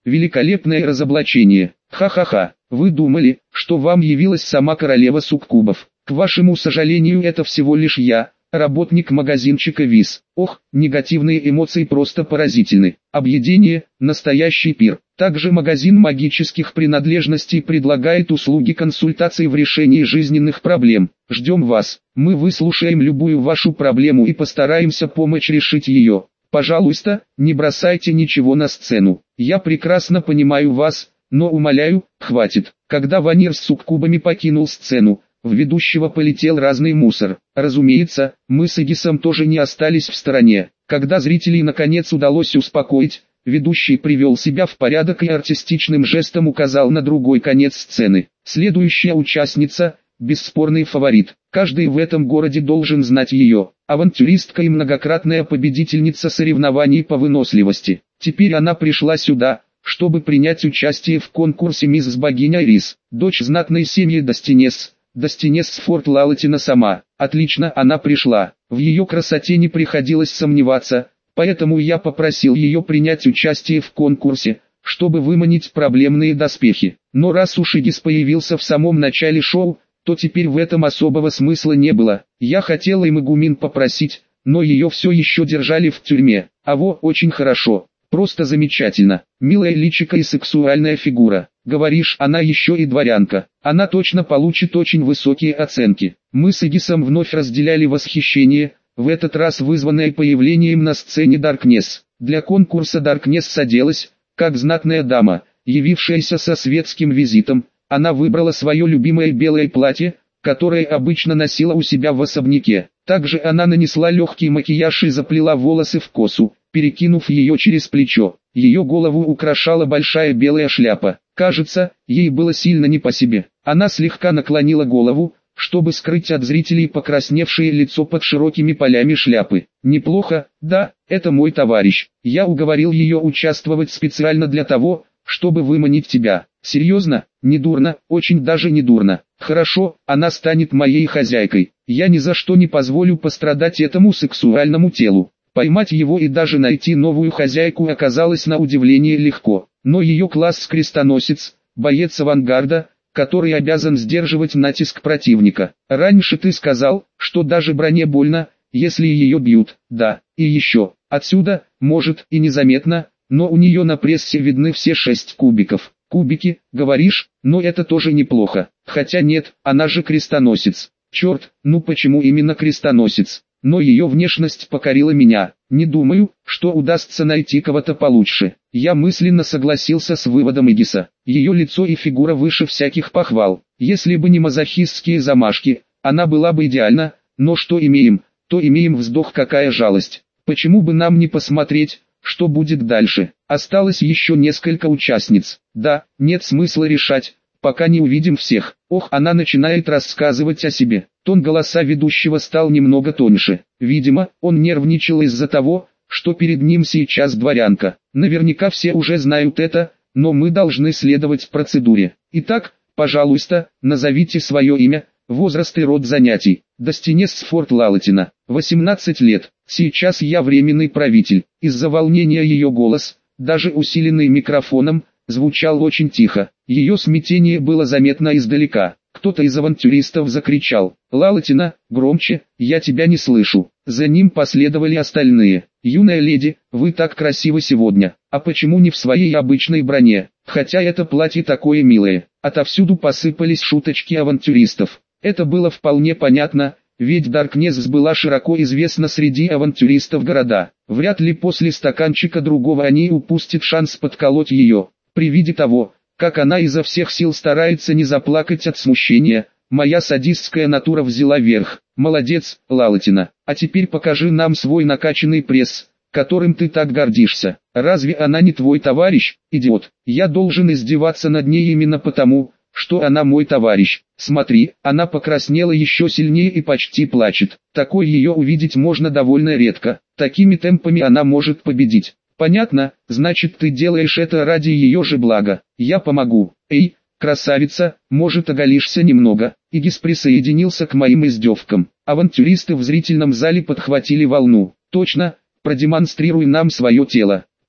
великолепное разоблачение. Ха-ха-ха, вы думали, что вам явилась сама королева суккубов. К вашему сожалению, это всего лишь я, работник магазинчика ВИС. Ох, негативные эмоции просто поразительны. Объедение, настоящий пир. Также магазин магических принадлежностей предлагает услуги консультаций в решении жизненных проблем. Ждем вас. Мы выслушаем любую вашу проблему и постараемся помочь решить ее. Пожалуйста, не бросайте ничего на сцену. Я прекрасно понимаю вас, но умоляю, хватит. Когда Ванир с суккубами покинул сцену, в ведущего полетел разный мусор. Разумеется, мы с Эгисом тоже не остались в стороне. Когда зрителей наконец удалось успокоить, ведущий привел себя в порядок и артистичным жестом указал на другой конец сцены. Следующая участница – бесспорный фаворит. Каждый в этом городе должен знать ее. Авантюристка и многократная победительница соревнований по выносливости. Теперь она пришла сюда, чтобы принять участие в конкурсе «Мисс Богиня Рис». Дочь знатной семьи Достинес. Достинес Форт Лалатина сама. Отлично, она пришла. В ее красоте не приходилось сомневаться, поэтому я попросил ее принять участие в конкурсе, чтобы выманить проблемные доспехи. Но раз уж Игис появился в самом начале шоу, то теперь в этом особого смысла не было. Я хотела и Магумин попросить, но ее все еще держали в тюрьме. Очень хорошо. Просто замечательно. Милая личико и сексуальная фигура. Говоришь, она еще и дворянка. Она точно получит очень высокие оценки. Мы с Эгисом вновь разделяли восхищение, в этот раз вызванное появлением на сцене Даркнесс. Для конкурса Даркнесс оделась, как знатная дама, явившаяся со светским визитом. Она выбрала свое любимое белое платье, которое обычно носила у себя в особняке. Также она нанесла легкий макияж и заплела волосы в косу, перекинув ее через плечо. Ее голову украшала большая белая шляпа. Кажется, ей было сильно не по себе. Она слегка наклонила голову, чтобы скрыть от зрителей покрасневшее лицо под широкими полями шляпы. Неплохо, да, это мой товарищ. Я уговорил ее участвовать специально для того, чтобы выманить тебя. Серьезно? Недурно, очень даже недурно. Хорошо, она станет моей хозяйкой. Я ни за что не позволю пострадать этому сексуальному телу. Поймать его и даже найти новую хозяйку оказалось на удивление легко. Но ее класс крестоносец, боец авангарда, который обязан сдерживать натиск противника. Раньше ты сказал, что даже броне больно, если ее бьют. Да, и еще, отсюда, может и незаметно, но у нее на прессе видны все 6 кубиков. Кубики, говоришь, но это тоже неплохо. Хотя нет, она же крестоносец. Черт, ну почему именно крестоносец? Но ее внешность покорила меня. Не думаю, что удастся найти кого-то получше. Я мысленно согласился с выводом Игиса. Ее лицо и фигура выше всяких похвал. Если бы не мазохистские замашки, она была бы идеальна, но что имеем, то имеем. Вздох, какая жалость. Почему бы нам не посмотреть, что будет дальше? Осталось еще несколько участниц. Да, нет смысла решать, пока не увидим всех. Она начинает рассказывать о себе. Тон голоса ведущего стал немного тоньше. Видимо, он нервничал из-за того, что перед ним сейчас дворянка. Наверняка все уже знают это, но мы должны следовать процедуре. Итак, пожалуйста, назовите свое имя, возраст и род занятий. Достинес Форт Лалатина, 18 лет. Сейчас я временный правитель. Из-за волнения ее голос, даже усиленный микрофоном, звучал очень тихо. Ее смятение было заметно издалека. Кто-то из авантюристов закричал: «Лалатина, громче, я тебя не слышу». За ним последовали остальные. «Юная леди, вы так красивы сегодня, а почему не в своей обычной броне? Хотя это платье такое милое». Отовсюду посыпались шуточки авантюристов. Это было вполне понятно, ведь Даркнесс была широко известна среди авантюристов города. Вряд ли после стаканчика другого они упустят шанс подколоть ее. При виде того, как она изо всех сил старается не заплакать от смущения, моя садистская натура взяла верх. Молодец, Лалатина. А теперь покажи нам свой накачанный пресс, которым ты так гордишься. Разве она не твой товарищ, идиот? Я должен издеваться над ней именно потому, что она мой товарищ. Смотри, она покраснела еще сильнее и почти плачет. Такой ее увидеть можно довольно редко. Такими темпами она может победить. Понятно, значит ты делаешь это ради ее же блага. Я помогу. Эй, красавица, может оголишься немного. Игис присоединился к моим издевкам. Авантюристы в зрительном зале подхватили волну. Точно, продемонстрируй нам свое тело.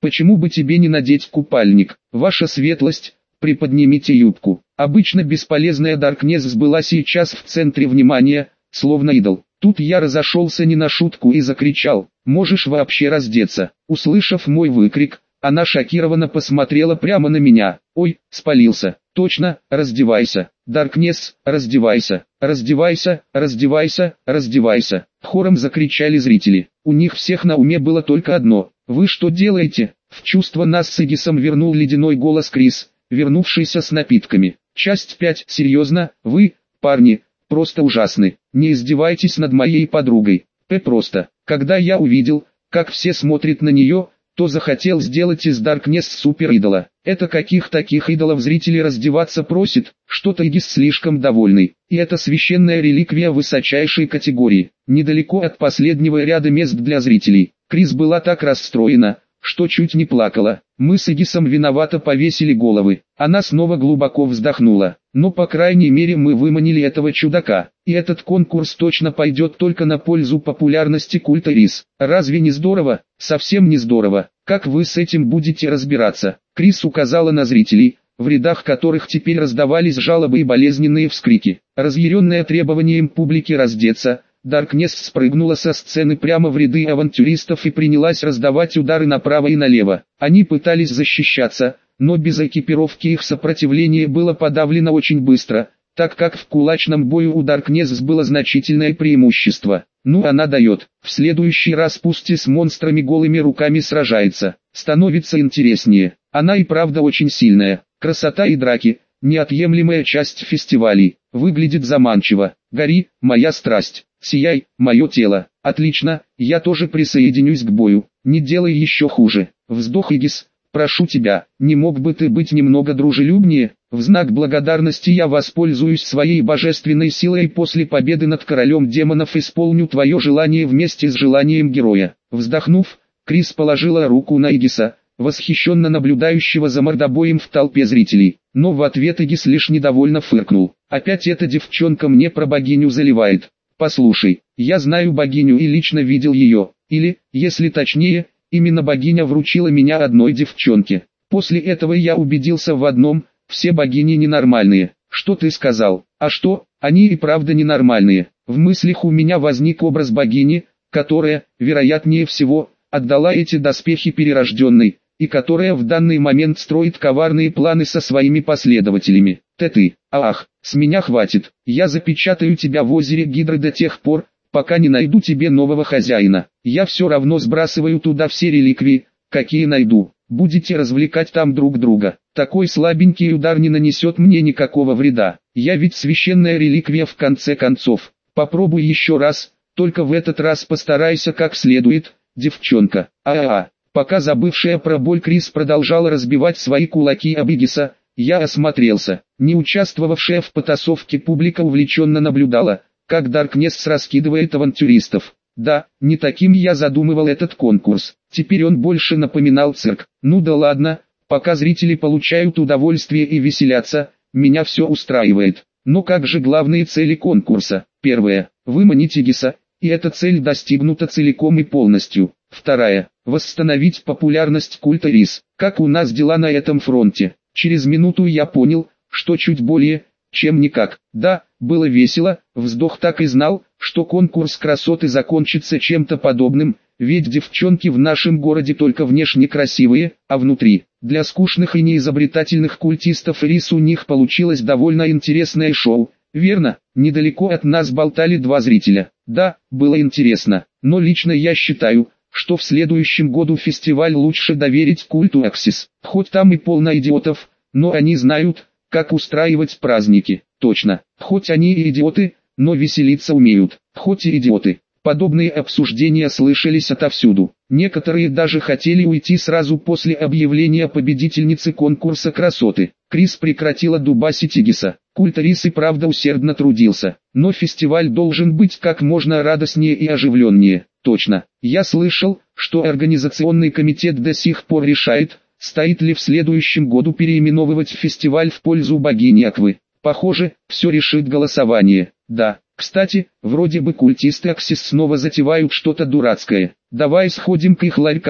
почему бы тебе не надеть купальник? Ваша светлость, приподнимите юбку. Обычно бесполезная Даркнесс была сейчас в центре внимания, словно идол. Тут я разошелся не на шутку и закричал: «Можешь вообще раздеться?» Услышав мой выкрик, она шокированно посмотрела прямо на меня. «Ой, спалился. Точно, раздевайся. Даркнесс, раздевайся, раздевайся, раздевайся, раздевайся!» Хором закричали зрители. У них всех на уме было только одно: «Вы что делаете?» В чувство нас с Эгисом вернул ледяной голос Крис, вернувшийся с напитками. Часть 5. Серьезно, вы, парни, просто ужасны. Не издевайтесь над моей подругой. Просто. Когда я увидел, как все смотрят на нее, то захотел сделать из Даркнесс супер-идола. Это каких таких идолов зрители раздеваться просит? Что-то Эгис слишком довольный. И это священная реликвия высочайшей категории. Недалеко от последнего ряда мест для зрителей. Крис была так расстроена, что чуть не плакала. Мы с Эгисом виновато повесили головы. Она снова глубоко вздохнула. Но по крайней мере мы выманили этого чудака. И этот конкурс точно пойдет только на пользу популярности культа Рис. Разве не здорово? Совсем не здорово. Как вы с этим будете разбираться? Крис указала на зрителей, в рядах которых теперь раздавались жалобы и болезненные вскрики. Разъяренная требованием публики раздеться, Даркнесс спрыгнула со сцены прямо в ряды авантюристов и принялась раздавать удары направо и налево. Они пытались защищаться, но без экипировки их сопротивление было подавлено очень быстро, так как в кулачном бою у Даркнесс было значительное преимущество. Ну она дает. В следующий раз пусть и с монстрами голыми руками сражается. Становится интереснее. Она и правда очень сильная. Красота и драки – неотъемлемая часть фестивалей. Выглядит заманчиво. Гори, моя страсть. Сияй, мое тело. Отлично, я тоже присоединюсь к бою. Не делай еще хуже. Вздох. Эгис, прошу тебя, не мог бы ты быть немного дружелюбнее? В знак благодарности я воспользуюсь своей божественной силой и после победы над королем демонов исполню твое желание вместе с желанием героя. Вздохнув, Крис положила руку на Эгиса, восхищенно наблюдающего за мордобоем в толпе зрителей. Но в ответ Эгис лишь недовольно фыркнул. Опять эта девчонка мне про богиню заливает. Послушай, я знаю богиню и лично видел ее. Или, если точнее, именно богиня вручила меня одной девчонке. После этого я убедился в одном: все богини ненормальные. Что ты сказал? А что, они и правда ненормальные? В мыслях у меня возник образ богини, которая, вероятнее всего, отдала эти доспехи перерожденной, и которая в данный момент строит коварные планы со своими последователями. Ты, ах, с меня хватит. Я запечатаю тебя в озере Гидры до тех пор, пока не найду тебе нового хозяина. Я все равно сбрасываю туда все реликвии, какие найду. Будете развлекать там друг друга. Такой слабенький удар не нанесет мне никакого вреда. Я ведь священная реликвия в конце концов. Попробуй еще раз, только в этот раз постарайся как следует, девчонка. Пока забывшая про боль Крис продолжала разбивать свои кулаки об Эгиса, я осмотрелся. Не участвовавшая в потасовке публика увлеченно наблюдала, как Даркнесс раскидывает авантюристов. Да, не таким я задумывал этот конкурс. Теперь он больше напоминал цирк. Ну да ладно, пока зрители получают удовольствие и веселятся, меня все устраивает. Но как же главные цели конкурса? Первая – выманить Эгиса, и эта цель достигнута целиком и полностью. Вторая – восстановить популярность культа Рис. Как у нас дела на этом фронте? Через минуту я понял, что чуть более, чем никак. Да, было весело, вздох. Так и знал, что конкурс красоты закончится чем-то подобным, ведь девчонки в нашем городе только внешне красивые, а внутри. Для скучных и неизобретательных культистов Рис у них получилось довольно интересное шоу. Верно, недалеко от нас болтали два зрителя. Да, было интересно, но лично я считаю, что в следующем году фестиваль лучше доверить культу Аксис. Хоть там и полно идиотов, но они знают, как устраивать праздники. Точно, хоть они и идиоты, но веселиться умеют. Хоть и идиоты. Подобные обсуждения слышались отовсюду. Некоторые даже хотели уйти сразу после объявления победительницы конкурса красоты. Крис прекратила дубасить Эгиса. Культ Рис и правда усердно трудился. Но фестиваль должен быть как можно радостнее и оживленнее. Точно. Я слышал, что организационный комитет до сих пор решает, стоит ли в следующем году переименовывать фестиваль в пользу богини Аквы. Похоже, все решит голосование. Да, кстати, вроде бы культисты Аксис снова затевают что-то дурацкое. Давай сходим к их ларькам,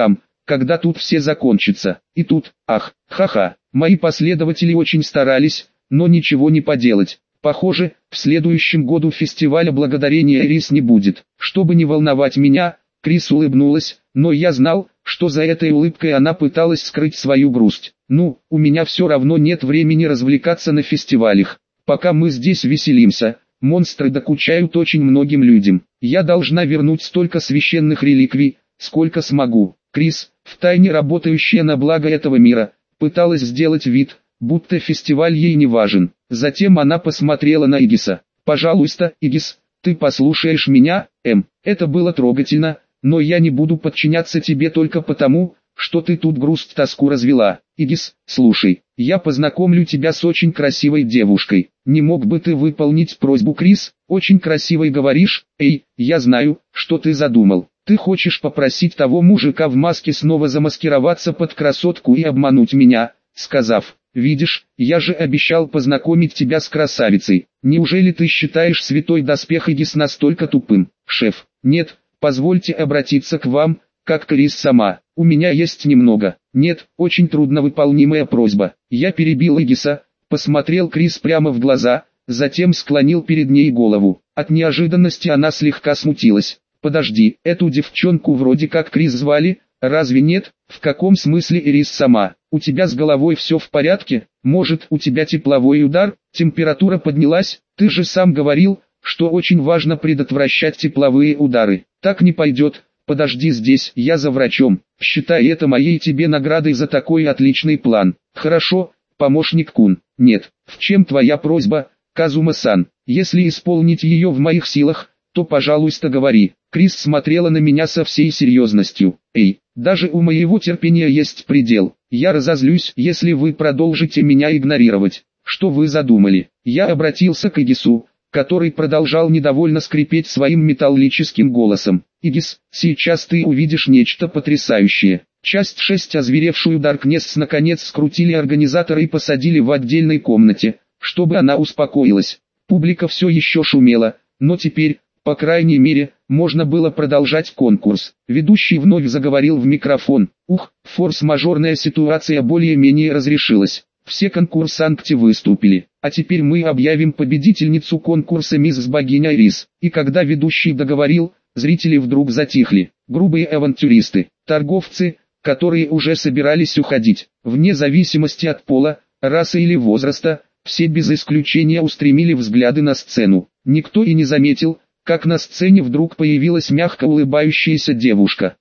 когда тут все закончится. И тут, ах, ха-ха, мои последователи очень старались, но ничего не поделать. Похоже, в следующем году фестиваля благодарения Ирис не будет. Чтобы не волновать меня, Крис улыбнулась, но я знал, что за этой улыбкой она пыталась скрыть свою грусть. Ну, у меня все равно нет времени развлекаться на фестивалях. Пока мы здесь веселимся, монстры докучают очень многим людям. Я должна вернуть столько священных реликвий, сколько смогу. Крис, втайне работающая на благо этого мира, пыталась сделать вид, будто фестиваль ей не важен. Затем она посмотрела на Игиса. «Пожалуйста, Игис, ты послушаешь меня, Это было трогательно, но я не буду подчиняться тебе только потому, что ты тут грусть-тоску развела. Игис, слушай, я познакомлю тебя с очень красивой девушкой. Не мог бы ты выполнить просьбу, Крис? Очень красивой говоришь? Эй, я знаю, что ты задумал. Ты хочешь попросить того мужика в маске снова замаскироваться под красотку и обмануть меня, сказав: «Видишь, я же обещал познакомить тебя с красавицей». Неужели ты считаешь святой доспех Игис настолько тупым? Шеф, нет, позвольте обратиться к вам, как Крис сама. У меня есть немного, нет, очень трудновыполнимая просьба. Я перебил Игиса, посмотрел Крис прямо в глаза, затем склонил перед ней голову. От неожиданности она слегка смутилась. «Подожди, эту девчонку вроде как Крис звали, разве нет? В каком смысле Ирис сама? У тебя с головой все в порядке? Может, у тебя тепловой удар? Температура поднялась? Ты же сам говорил, что очень важно предотвращать тепловые удары. Так не пойдет. Подожди здесь, я за врачом. Считай это моей тебе наградой за такой отличный план». «Хорошо, помощник Кун. Нет, в чем твоя просьба, Казума-сан? Если исполнить ее в моих силах, то пожалуйста говори». Крис смотрела на меня со всей серьезностью. «Эй, даже у моего терпения есть предел. Я разозлюсь, если вы продолжите меня игнорировать. Что вы задумали?» Я обратился к Игису, который продолжал недовольно скрипеть своим металлическим голосом. «Игис, сейчас ты увидишь нечто потрясающее». Часть 6. Озверевшую Даркнесс наконец скрутили организаторы и посадили в отдельной комнате, чтобы она успокоилась. Публика все еще шумела, но теперь, по крайней мере, можно было продолжать конкурс. Ведущий вновь заговорил в микрофон. Форс-мажорная ситуация более-менее разрешилась. Все конкурсантки выступили. А теперь мы объявим победительницу конкурса «Мисс Богиня Ирис». И когда ведущий договорил, зрители вдруг затихли. Грубые авантюристы, торговцы, которые уже собирались уходить, вне зависимости от пола, расы или возраста, все без исключения устремили взгляды на сцену. Никто и не заметил, как на сцене вдруг появилась мягко улыбающаяся девушка.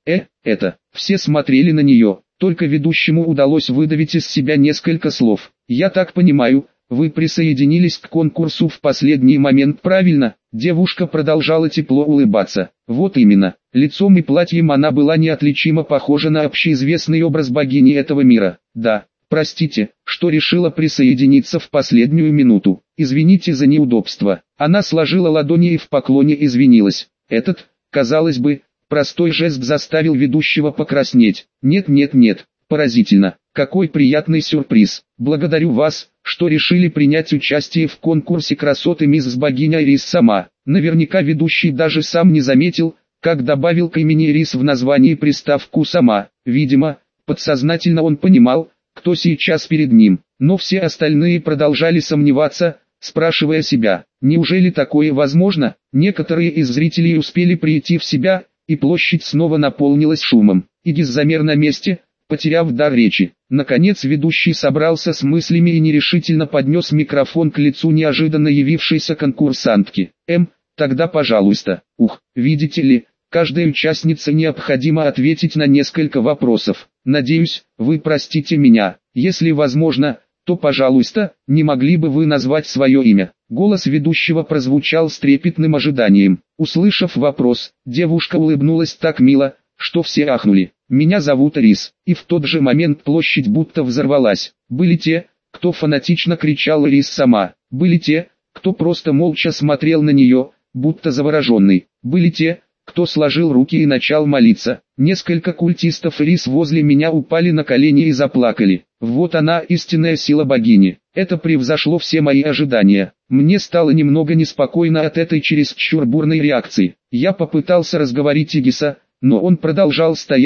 Это. Все смотрели на нее, только ведущему удалось выдавить из себя несколько слов. «Я так понимаю, вы присоединились к конкурсу в последний момент, правильно?» Девушка продолжала тепло улыбаться. Вот именно, лицом и платьем она была неотличимо похожа на общеизвестный образ богини этого мира. «Да, простите, что решила присоединиться в последнюю минуту. Извините за неудобство». Она сложила ладони и в поклоне извинилась. Этот, казалось бы, простой жест заставил ведущего покраснеть. Нет, поразительно. Какой приятный сюрприз. Благодарю вас, что решили принять участие в конкурсе красоты «Мисс Богиня Ирис» сама. Наверняка ведущий даже сам не заметил, как добавил к имени Ирис в названии приставку «сама». Видимо, подсознательно он понимал, кто сейчас перед ним. Но все остальные продолжали сомневаться, спрашивая себя, неужели такое возможно? Некоторые из зрителей успели прийти в себя, и площадь снова наполнилась шумом. Игис замер на месте, потеряв дар речи. Наконец ведущий собрался с мыслями и нерешительно поднес микрофон к лицу неожиданно явившейся конкурсантки. Тогда пожалуйста. Видите ли, каждой участнице необходимо ответить на несколько вопросов. Надеюсь, вы простите меня. Если возможно, то пожалуйста, не могли бы вы назвать свое имя?» Голос ведущего прозвучал с трепетным ожиданием. Услышав вопрос, девушка улыбнулась так мило, что все ахнули. «Меня зовут Ирис». И в тот же момент площадь будто взорвалась. Были те, кто фанатично кричал «Ирис сама». Были те, кто просто молча смотрел на нее, будто завороженный. Были те, кто сложил руки и начал молиться. Несколько культистов Ирис возле меня упали на колени и заплакали. Вот она, истинная сила богини. Это превзошло все мои ожидания. Мне стало немного неспокойно от этой чересчур бурной реакции. Я попытался разговорить Игиса, но он продолжал стоять,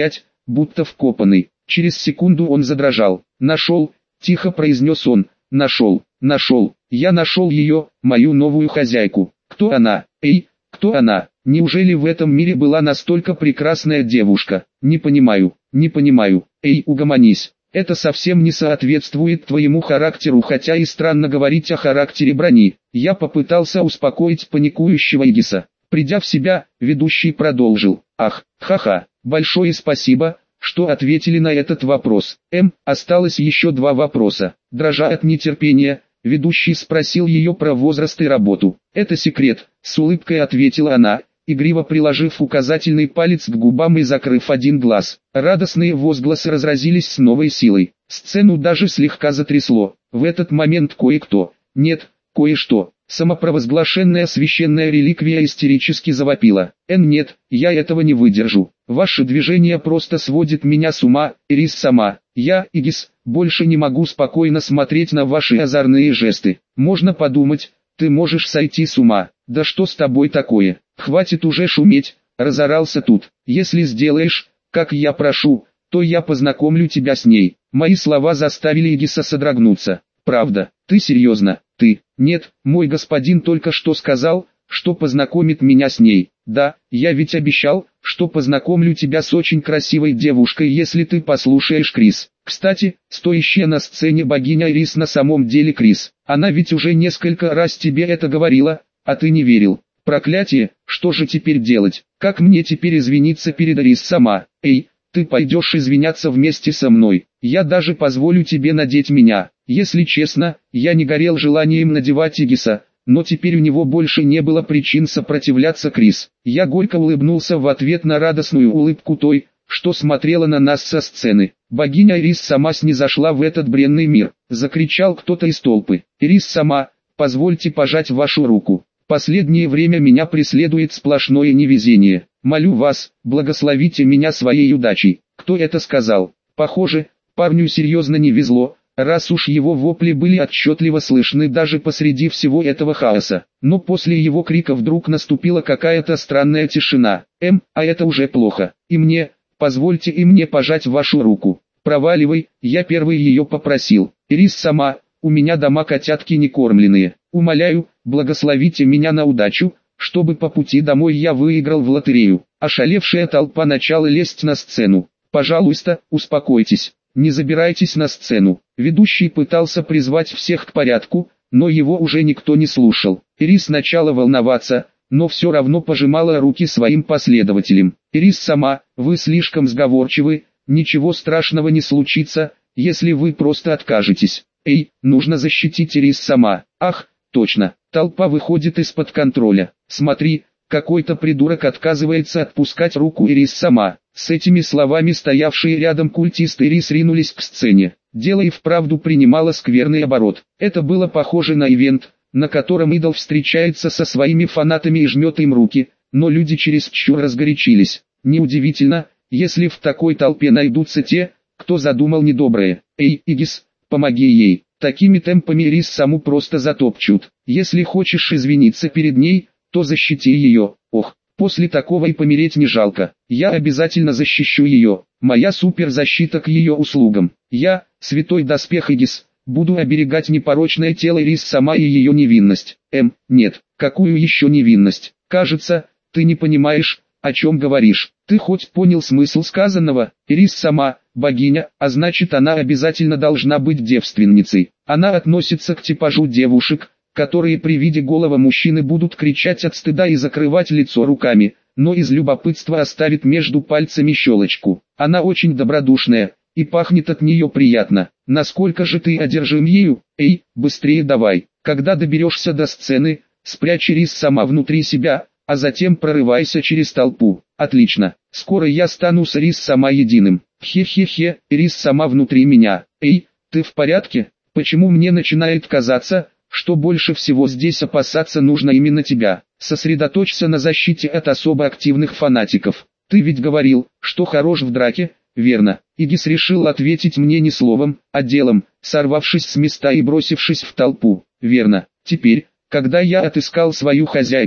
будто вкопанный. Через секунду он задрожал. «Нашел», — тихо произнес он, — «нашел, нашел, я нашел ее, мою новую хозяйку». «Кто она? Эй, кто она? Неужели в этом мире была настолько прекрасная девушка? Не понимаю, не понимаю. Эй, угомонись. Это совсем не соответствует твоему характеру, хотя и странно говорить о характере брони». Я попытался успокоить паникующего Игиса. Придя в себя, ведущий продолжил. «Ах, ха-ха, большое спасибо, что ответили на этот вопрос. Осталось еще 2 вопроса». Дрожа от нетерпения, ведущий спросил ее про возраст и работу. «Это секрет», — с улыбкой ответила она, игриво приложив указательный палец к губам и закрыв один глаз. Радостные возгласы разразились с новой силой. Сцену даже слегка затрясло. В этот момент кое-кто, нет, кое-что, самопровозглашенная священная реликвия истерически завопила. Нет, я этого не выдержу. Ваше движение просто сводит меня с ума, Ирис сама. Я, Игис, больше не могу спокойно смотреть на ваши озорные жесты. Можно подумать, ты можешь сойти с ума. Да что с тобой такое? Хватит уже шуметь, разорался тут. Если сделаешь, как я прошу, то я познакомлю тебя с ней. Мои слова заставили Игиса содрогнуться. Правда, ты серьезно? Ты? Нет, мой господин только что сказал, что познакомит меня с ней. Да, я ведь обещал, что познакомлю тебя с очень красивой девушкой, если ты послушаешь Крис. Кстати, стоящая на сцене богиня Ирис на самом деле Крис. Она ведь уже несколько раз тебе это говорила, а ты не верил. Проклятие, что же теперь делать? Как мне теперь извиниться перед Ирис сама? Эй, ты пойдешь извиняться вместе со мной. Я даже позволю тебе надеть меня. Если честно, я не горел желанием надевать Игиса, но теперь у него больше не было причин сопротивляться Крис. Я горько улыбнулся в ответ на радостную улыбку той, что смотрела на нас со сцены. Богиня Ирис сама снизошла в этот бренный мир. Закричал кто-то из толпы. Ирис сама, позвольте пожать вашу руку. Последнее время меня преследует сплошное невезение. Молю вас, благословите меня своей удачей. Кто это сказал? Похоже, парню серьезно не везло, раз уж его вопли были отчетливо слышны даже посреди всего этого хаоса. Но после его крика вдруг наступила какая-то странная тишина. А это уже плохо. Позвольте и мне пожать вашу руку. Проваливай, я первый ее попросил. Ирис сама, у меня дома котятки не кормленные. Умоляю, благословите меня на удачу, чтобы по пути домой я выиграл в лотерею. Ошалевшая толпа начала лезть на сцену. Пожалуйста, успокойтесь, не забирайтесь на сцену. Ведущий пытался призвать всех к порядку, но его уже никто не слушал. Ирис начала волноваться, но все равно пожимала руки своим последователям. Ирис сама, вы слишком сговорчивы, ничего страшного не случится, если вы просто откажетесь. Эй, нужно защитить Ирис сама. Ах, точно, толпа выходит из-под контроля. Смотри, какой-то придурок отказывается отпускать руку Ирис сама. С этими словами стоявшие рядом культисты Ирис ринулись к сцене. Дело и вправду принимало скверный оборот. Это было похоже на ивент, на котором идол встречается со своими фанатами и жмет им руки, но люди чересчур разгорячились. Неудивительно, если в такой толпе найдутся те, кто задумал недоброе. Эй, Игис, помоги ей. Такими темпами Ирис саму просто затопчут. Если хочешь извиниться перед ней, то защити ее. Ох, после такого и помереть не жалко. Я обязательно защищу ее. Моя суперзащита к ее услугам. Я, святой доспех Игис, буду оберегать непорочное тело Ирис сама и ее невинность. Нет, какую еще невинность? Кажется, ты не понимаешь, о чем говоришь. Ты хоть понял смысл сказанного? Ирис сама, богиня, а значит она обязательно должна быть девственницей. Она относится к типажу девушек, которые при виде голого мужчины будут кричать от стыда и закрывать лицо руками, но из любопытства оставит между пальцами щелочку. Она очень добродушная, и пахнет от нее приятно. Насколько же ты одержим ею? Эй, быстрее давай. Когда доберешься до сцены, спрячь Ирис сама внутри себя, а затем прорывайся через толпу. Отлично, скоро я стану с Ирис сама единым. Хе-хе-хе, Ирис сама внутри меня. Эй, ты в порядке? Почему мне начинает казаться, что больше всего здесь опасаться нужно именно тебя? Сосредоточься на защите от особо активных фанатиков. Ты ведь говорил, что хорош в драке, верно? Игис решил ответить мне не словом, а делом, сорвавшись с места и бросившись в толпу. Верно. Теперь, когда я отыскал свою хозяйку,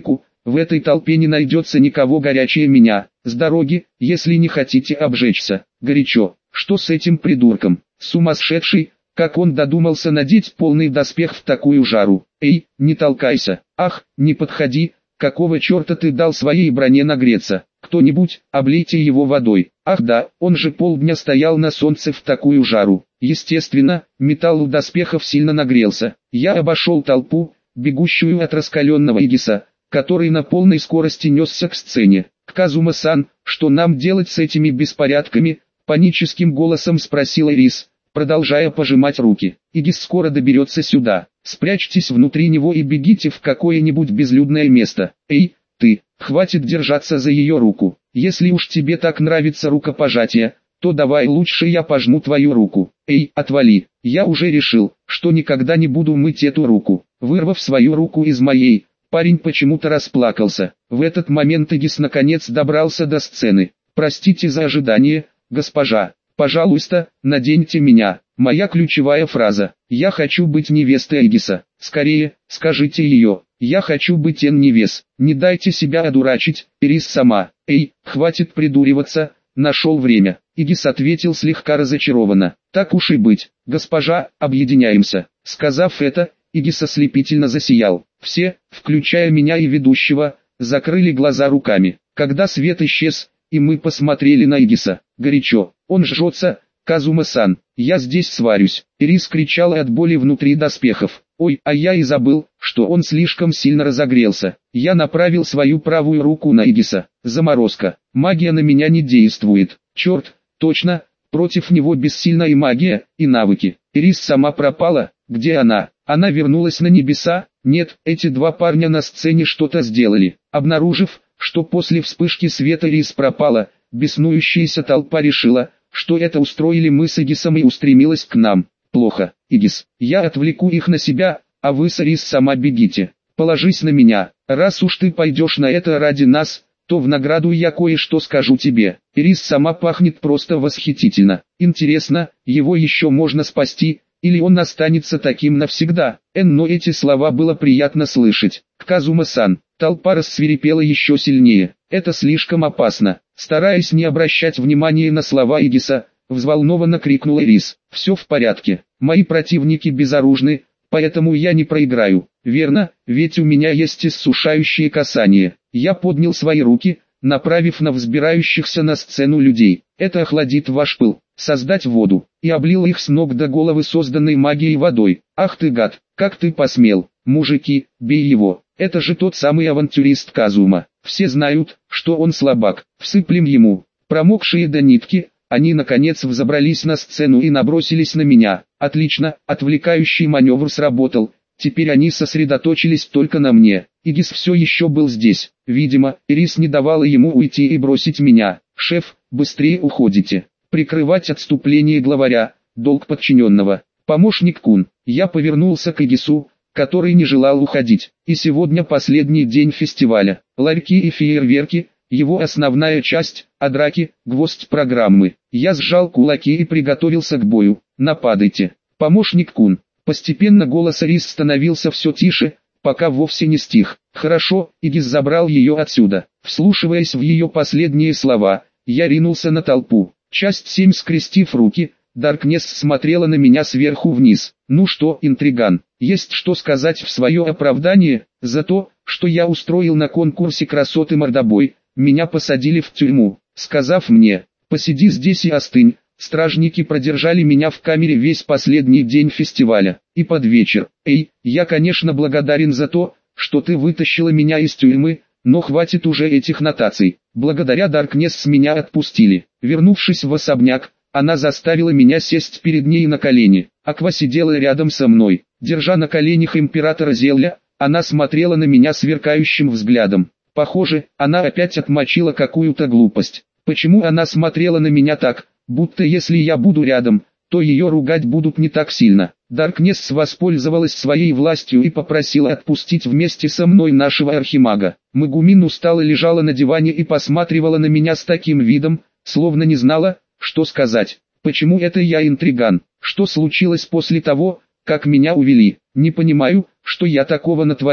в этой толпе не найдется никого горячее меня. С дороги, если не хотите обжечься. Горячо. Что с этим придурком? Сумасшедший, как он додумался надеть полный доспех в такую жару. Эй, не толкайся. Ах, не подходи. Какого черта ты дал своей броне нагреться? Кто-нибудь, облейте его водой. Ах да, он же полдня стоял на солнце в такую жару. Естественно, металл у доспехов сильно нагрелся. Я обошел толпу, бегущую от раскаленного Игиса, который на полной скорости несся к сцене. «Казума-сан, что нам делать с этими беспорядками?» — паническим голосом спросила Рис, продолжая пожимать руки. «Игис скоро доберется сюда. Спрячьтесь внутри него и бегите в какое-нибудь безлюдное место. Эй, ты, хватит держаться за ее руку. Если уж тебе так нравится рукопожатие, то давай лучше я пожму твою руку. Эй, отвали. Я уже решил, что никогда не буду мыть эту руку». Вырвав свою руку из моей, парень почему-то расплакался. В этот момент Игис наконец добрался до сцены. «Простите за ожидание, госпожа. Пожалуйста, наденьте меня». Моя ключевая фраза. «Я хочу быть невестой Игиса». Скорее, скажите ее. «Я хочу быть Невес». Не дайте себя одурачить, Рис сама. «Эй, хватит придуриваться, нашел время». Игис ответил слегка разочарованно. «Так уж и быть, госпожа, объединяемся». Сказав это, Игис ослепительно засиял. Все, включая меня и ведущего, закрыли глаза руками. Когда свет исчез, и мы посмотрели на Игиса. «Горячо, он жжется, Казума-сан, я здесь сварюсь». Рис кричала от боли внутри доспехов. «Ой, а я и забыл, что он слишком сильно разогрелся». Я направил свою правую руку на Игиса. Заморозка. Магия на меня не действует. Черт, точно, против него бессильна и магия, и навыки. Рис сама пропала. Где она? Она вернулась на небеса? Нет, эти два парня на сцене что-то сделали. Обнаружив, что после вспышки света Рис пропала, беснующаяся толпа решила, что это устроили мы с Игисом и устремилась к нам. Плохо, Игис. Я отвлеку их на себя, а вы с Рис сама бегите. Положись на меня. Раз уж ты пойдешь на это ради нас, то в награду я кое-что скажу тебе. Рис сама пахнет просто восхитительно. Интересно, его еще можно спасти, или он останется таким навсегда? Но эти слова было приятно слышать. Казума-сан. Толпа рассвирепела еще сильнее. Это слишком опасно. Стараясь не обращать внимания на слова Игиса, взволнованно крикнула Рис. «Все в порядке. Мои противники безоружны, поэтому я не проиграю». «Верно, ведь у меня есть иссушающее касание». Я поднял свои руки, направив на взбирающихся на сцену людей. «Это охладит ваш пыл. Создать воду». И облил их с ног до головы созданной магией водой. «Ах ты гад, как ты посмел! Мужики, бей его. Это же тот самый авантюрист Казума. Все знают, что он слабак. Всыплем ему». Промокшие до нитки, они наконец взобрались на сцену и набросились на меня. Отлично, отвлекающий маневр сработал. Теперь они сосредоточились только на мне. Игис все еще был здесь. Видимо, Рис не давала ему уйти и бросить меня. «Шеф, быстрее уходите». Прикрывать отступление главаря, долг подчиненного. «Помощник Кун». Я повернулся к Игису, который не желал уходить. И сегодня последний день фестиваля. Ларьки и фейерверки, его основная часть, а драки, гвоздь программы. Я сжал кулаки и приготовился к бою. «Нападайте». «Помощник Кун». Постепенно голос Рис становился все тише, пока вовсе не стих. «Хорошо», Игис забрал ее отсюда. Вслушиваясь в ее последние слова, я ринулся на толпу. Часть 7. Скрестив руки, Даркнесс смотрела на меня сверху вниз. «Ну что, интриган, есть что сказать в свое оправдание? За то, что я устроил на конкурсе красоты мордобой, меня посадили в тюрьму, сказав мне, посиди здесь и остынь». Стражники продержали меня в камере весь последний день фестиваля, и под вечер. «Эй, я конечно благодарен за то, что ты вытащила меня из тюрьмы, но хватит уже этих нотаций». Благодаря Даркнесс меня отпустили. Вернувшись в особняк, она заставила меня сесть перед ней на колени. Аква сидела рядом со мной. Держа на коленях императора Зелля, она смотрела на меня сверкающим взглядом. Похоже, она опять отмочила какую-то глупость. Почему она смотрела на меня так, будто если я буду рядом, то ее ругать будут не так сильно? Даркнесс воспользовалась своей властью и попросила отпустить вместе со мной нашего архимага. Магумин устало лежала на диване и посматривала на меня с таким видом, словно не знала, что сказать. «Почему это я интриган? Что случилось после того, как меня увели? Не понимаю, что я такого натворил,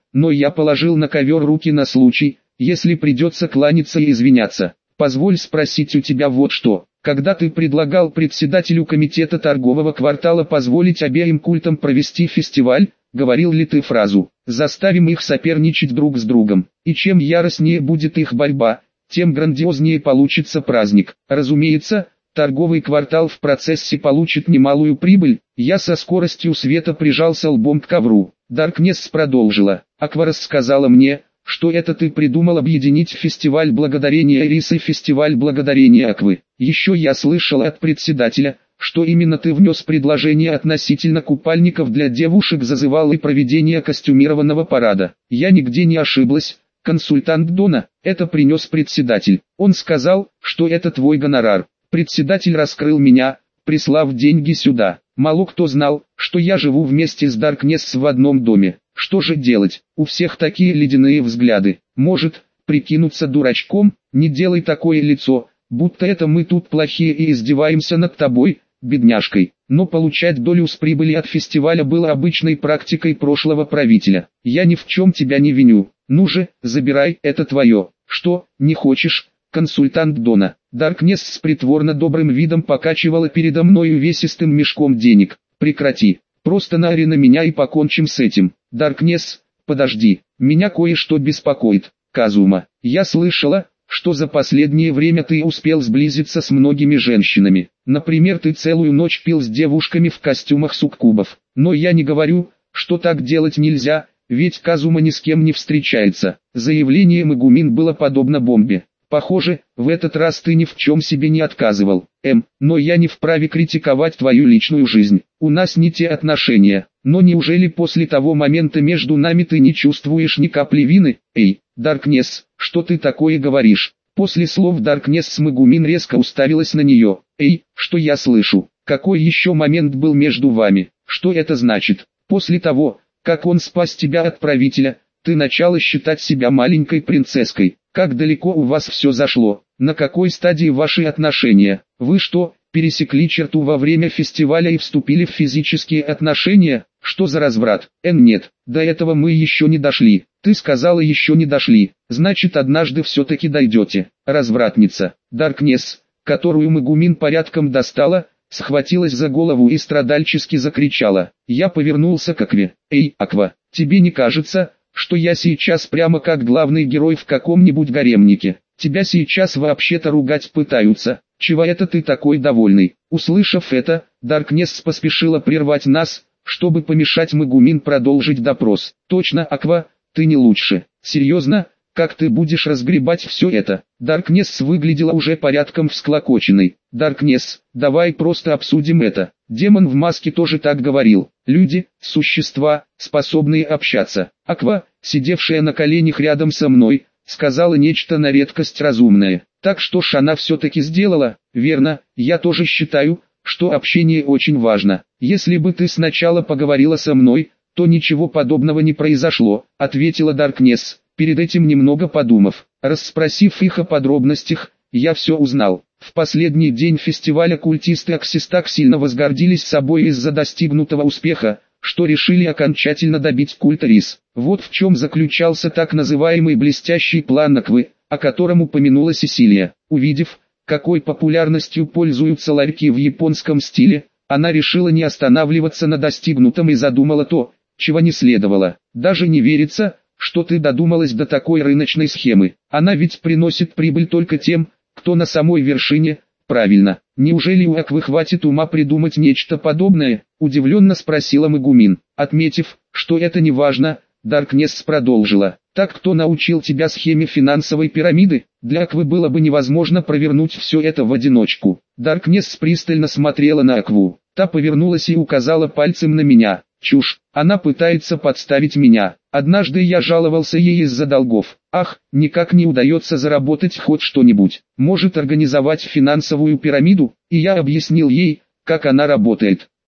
но я положил на ковер руки на случай, если придется кланяться и извиняться. Позволь спросить у тебя вот что. Когда ты предлагал председателю комитета торгового квартала позволить обеим культам провести фестиваль, говорил ли ты фразу «заставим их соперничать друг с другом», и чем яростнее будет их борьба, тем грандиознее получится праздник. Разумеется, торговый квартал в процессе получит немалую прибыль. Я со скоростью света прижался лбом к ковру. Даркнесс продолжила. Аква рассказала мне, что это ты придумал объединить фестиваль благодарения Эрис и фестиваль благодарения Аквы. Еще я слышал от председателя, что именно ты внес предложение относительно купальников для девушек, зазывал и проведение костюмированного парада. Я нигде не ошиблась. Консультант Дона, это принес председатель. Он сказал, что это твой гонорар. Председатель раскрыл меня, прислав деньги сюда. Мало кто знал, что я живу вместе с Даркнесс в одном доме. Что же делать? У всех такие ледяные взгляды. Может, прикинуться дурачком? Не делай такое лицо, будто это мы тут плохие и издеваемся над тобой, бедняжкой. Но получать долю с прибыли от фестиваля было обычной практикой прошлого правителя. Я ни в чем тебя не виню. Ну же, забирай, это твое. Что, не хочешь? Консультант Дона. Даркнесс с притворно добрым видом покачивала передо мной увесистым мешком денег. Прекрати. Просто наори на меня и покончим с этим. Даркнесс, подожди. Меня кое-что беспокоит. Казума, я слышала, что за последнее время ты успел сблизиться с многими женщинами. Например, ты целую ночь пил с девушками в костюмах суккубов. Но я не говорю, что так делать нельзя, ведь Казума ни с кем не встречается. Заявление Мегумин было подобно бомбе. Похоже, в этот раз ты ни в чем себе не отказывал. Но я не вправе критиковать твою личную жизнь. У нас не те отношения. Но неужели после того момента между нами ты не чувствуешь ни капли вины? Эй, Даркнесс, что ты такое говоришь? После слов Даркнесс Мегумин резко уставилась на нее. Эй, что я слышу? Какой еще момент был между вами? Что это значит? После того, как он спас тебя от правителя, ты начала считать себя маленькой принцесской. Как далеко у вас все зашло? На какой стадии ваши отношения? Вы что, пересекли черту во время фестиваля и вступили в физические отношения? Что за разврат? Нет, до этого мы еще не дошли. Ты сказала еще не дошли. Значит, однажды все-таки дойдете. Развратница. Даркнесс, которую Мегумин порядком достала, схватилась за голову и страдальчески закричала. Я повернулся к Акве. Эй, Аква, тебе не кажется, что я сейчас прямо как главный герой в каком-нибудь гаремнике? Тебя сейчас вообще-то ругать пытаются. Чего это ты такой довольный? Услышав это, Даркнесс поспешила прервать нас, чтобы помешать Мегумин продолжить допрос. Точно, Аква, ты не лучше. Серьезно? Как ты будешь разгребать все это? Даркнесс выглядела уже порядком всклокоченной. Даркнесс, давай просто обсудим это. Демон в маске тоже так говорил. Люди, существа, способные общаться. Аква, сидевшая на коленях рядом со мной, сказала нечто на редкость разумное. Так что ж она все-таки сделала? Верно, я тоже считаю, что общение очень важно. Если бы ты сначала поговорила со мной, то ничего подобного не произошло, ответила Даркнесс, перед этим немного подумав. Расспросив их о подробностях, я все узнал. В последний день фестиваля культисты Аксис так сильно возгордились собой из-за достигнутого успеха, что решили окончательно добить культ Эрис. Вот в чем заключался так называемый блестящий план Аквы, о котором упомянула Сесилия. Увидев, какой популярностью пользуются ларьки в японском стиле, она решила не останавливаться на достигнутом и задумала то, чего не следовало. Даже не верится, что ты додумалась до такой рыночной схемы. Она ведь приносит прибыль только тем, кто на самой вершине. Правильно. Неужели у Аквы хватит ума придумать нечто подобное? Удивленно спросила Мегумин. Отметив, что это не важно, Даркнесс продолжила. Так кто научил тебя схеме финансовой пирамиды? Для Аквы было бы невозможно провернуть все это в одиночку. Даркнесс пристально смотрела на Акву. Та повернулась и указала пальцем на меня. Чушь, она пытается подставить меня. Однажды я жаловался ей из-за долгов. Ах, никак не удается заработать хоть что-нибудь. Может организовать финансовую пирамиду? И я объяснил ей, как она работает.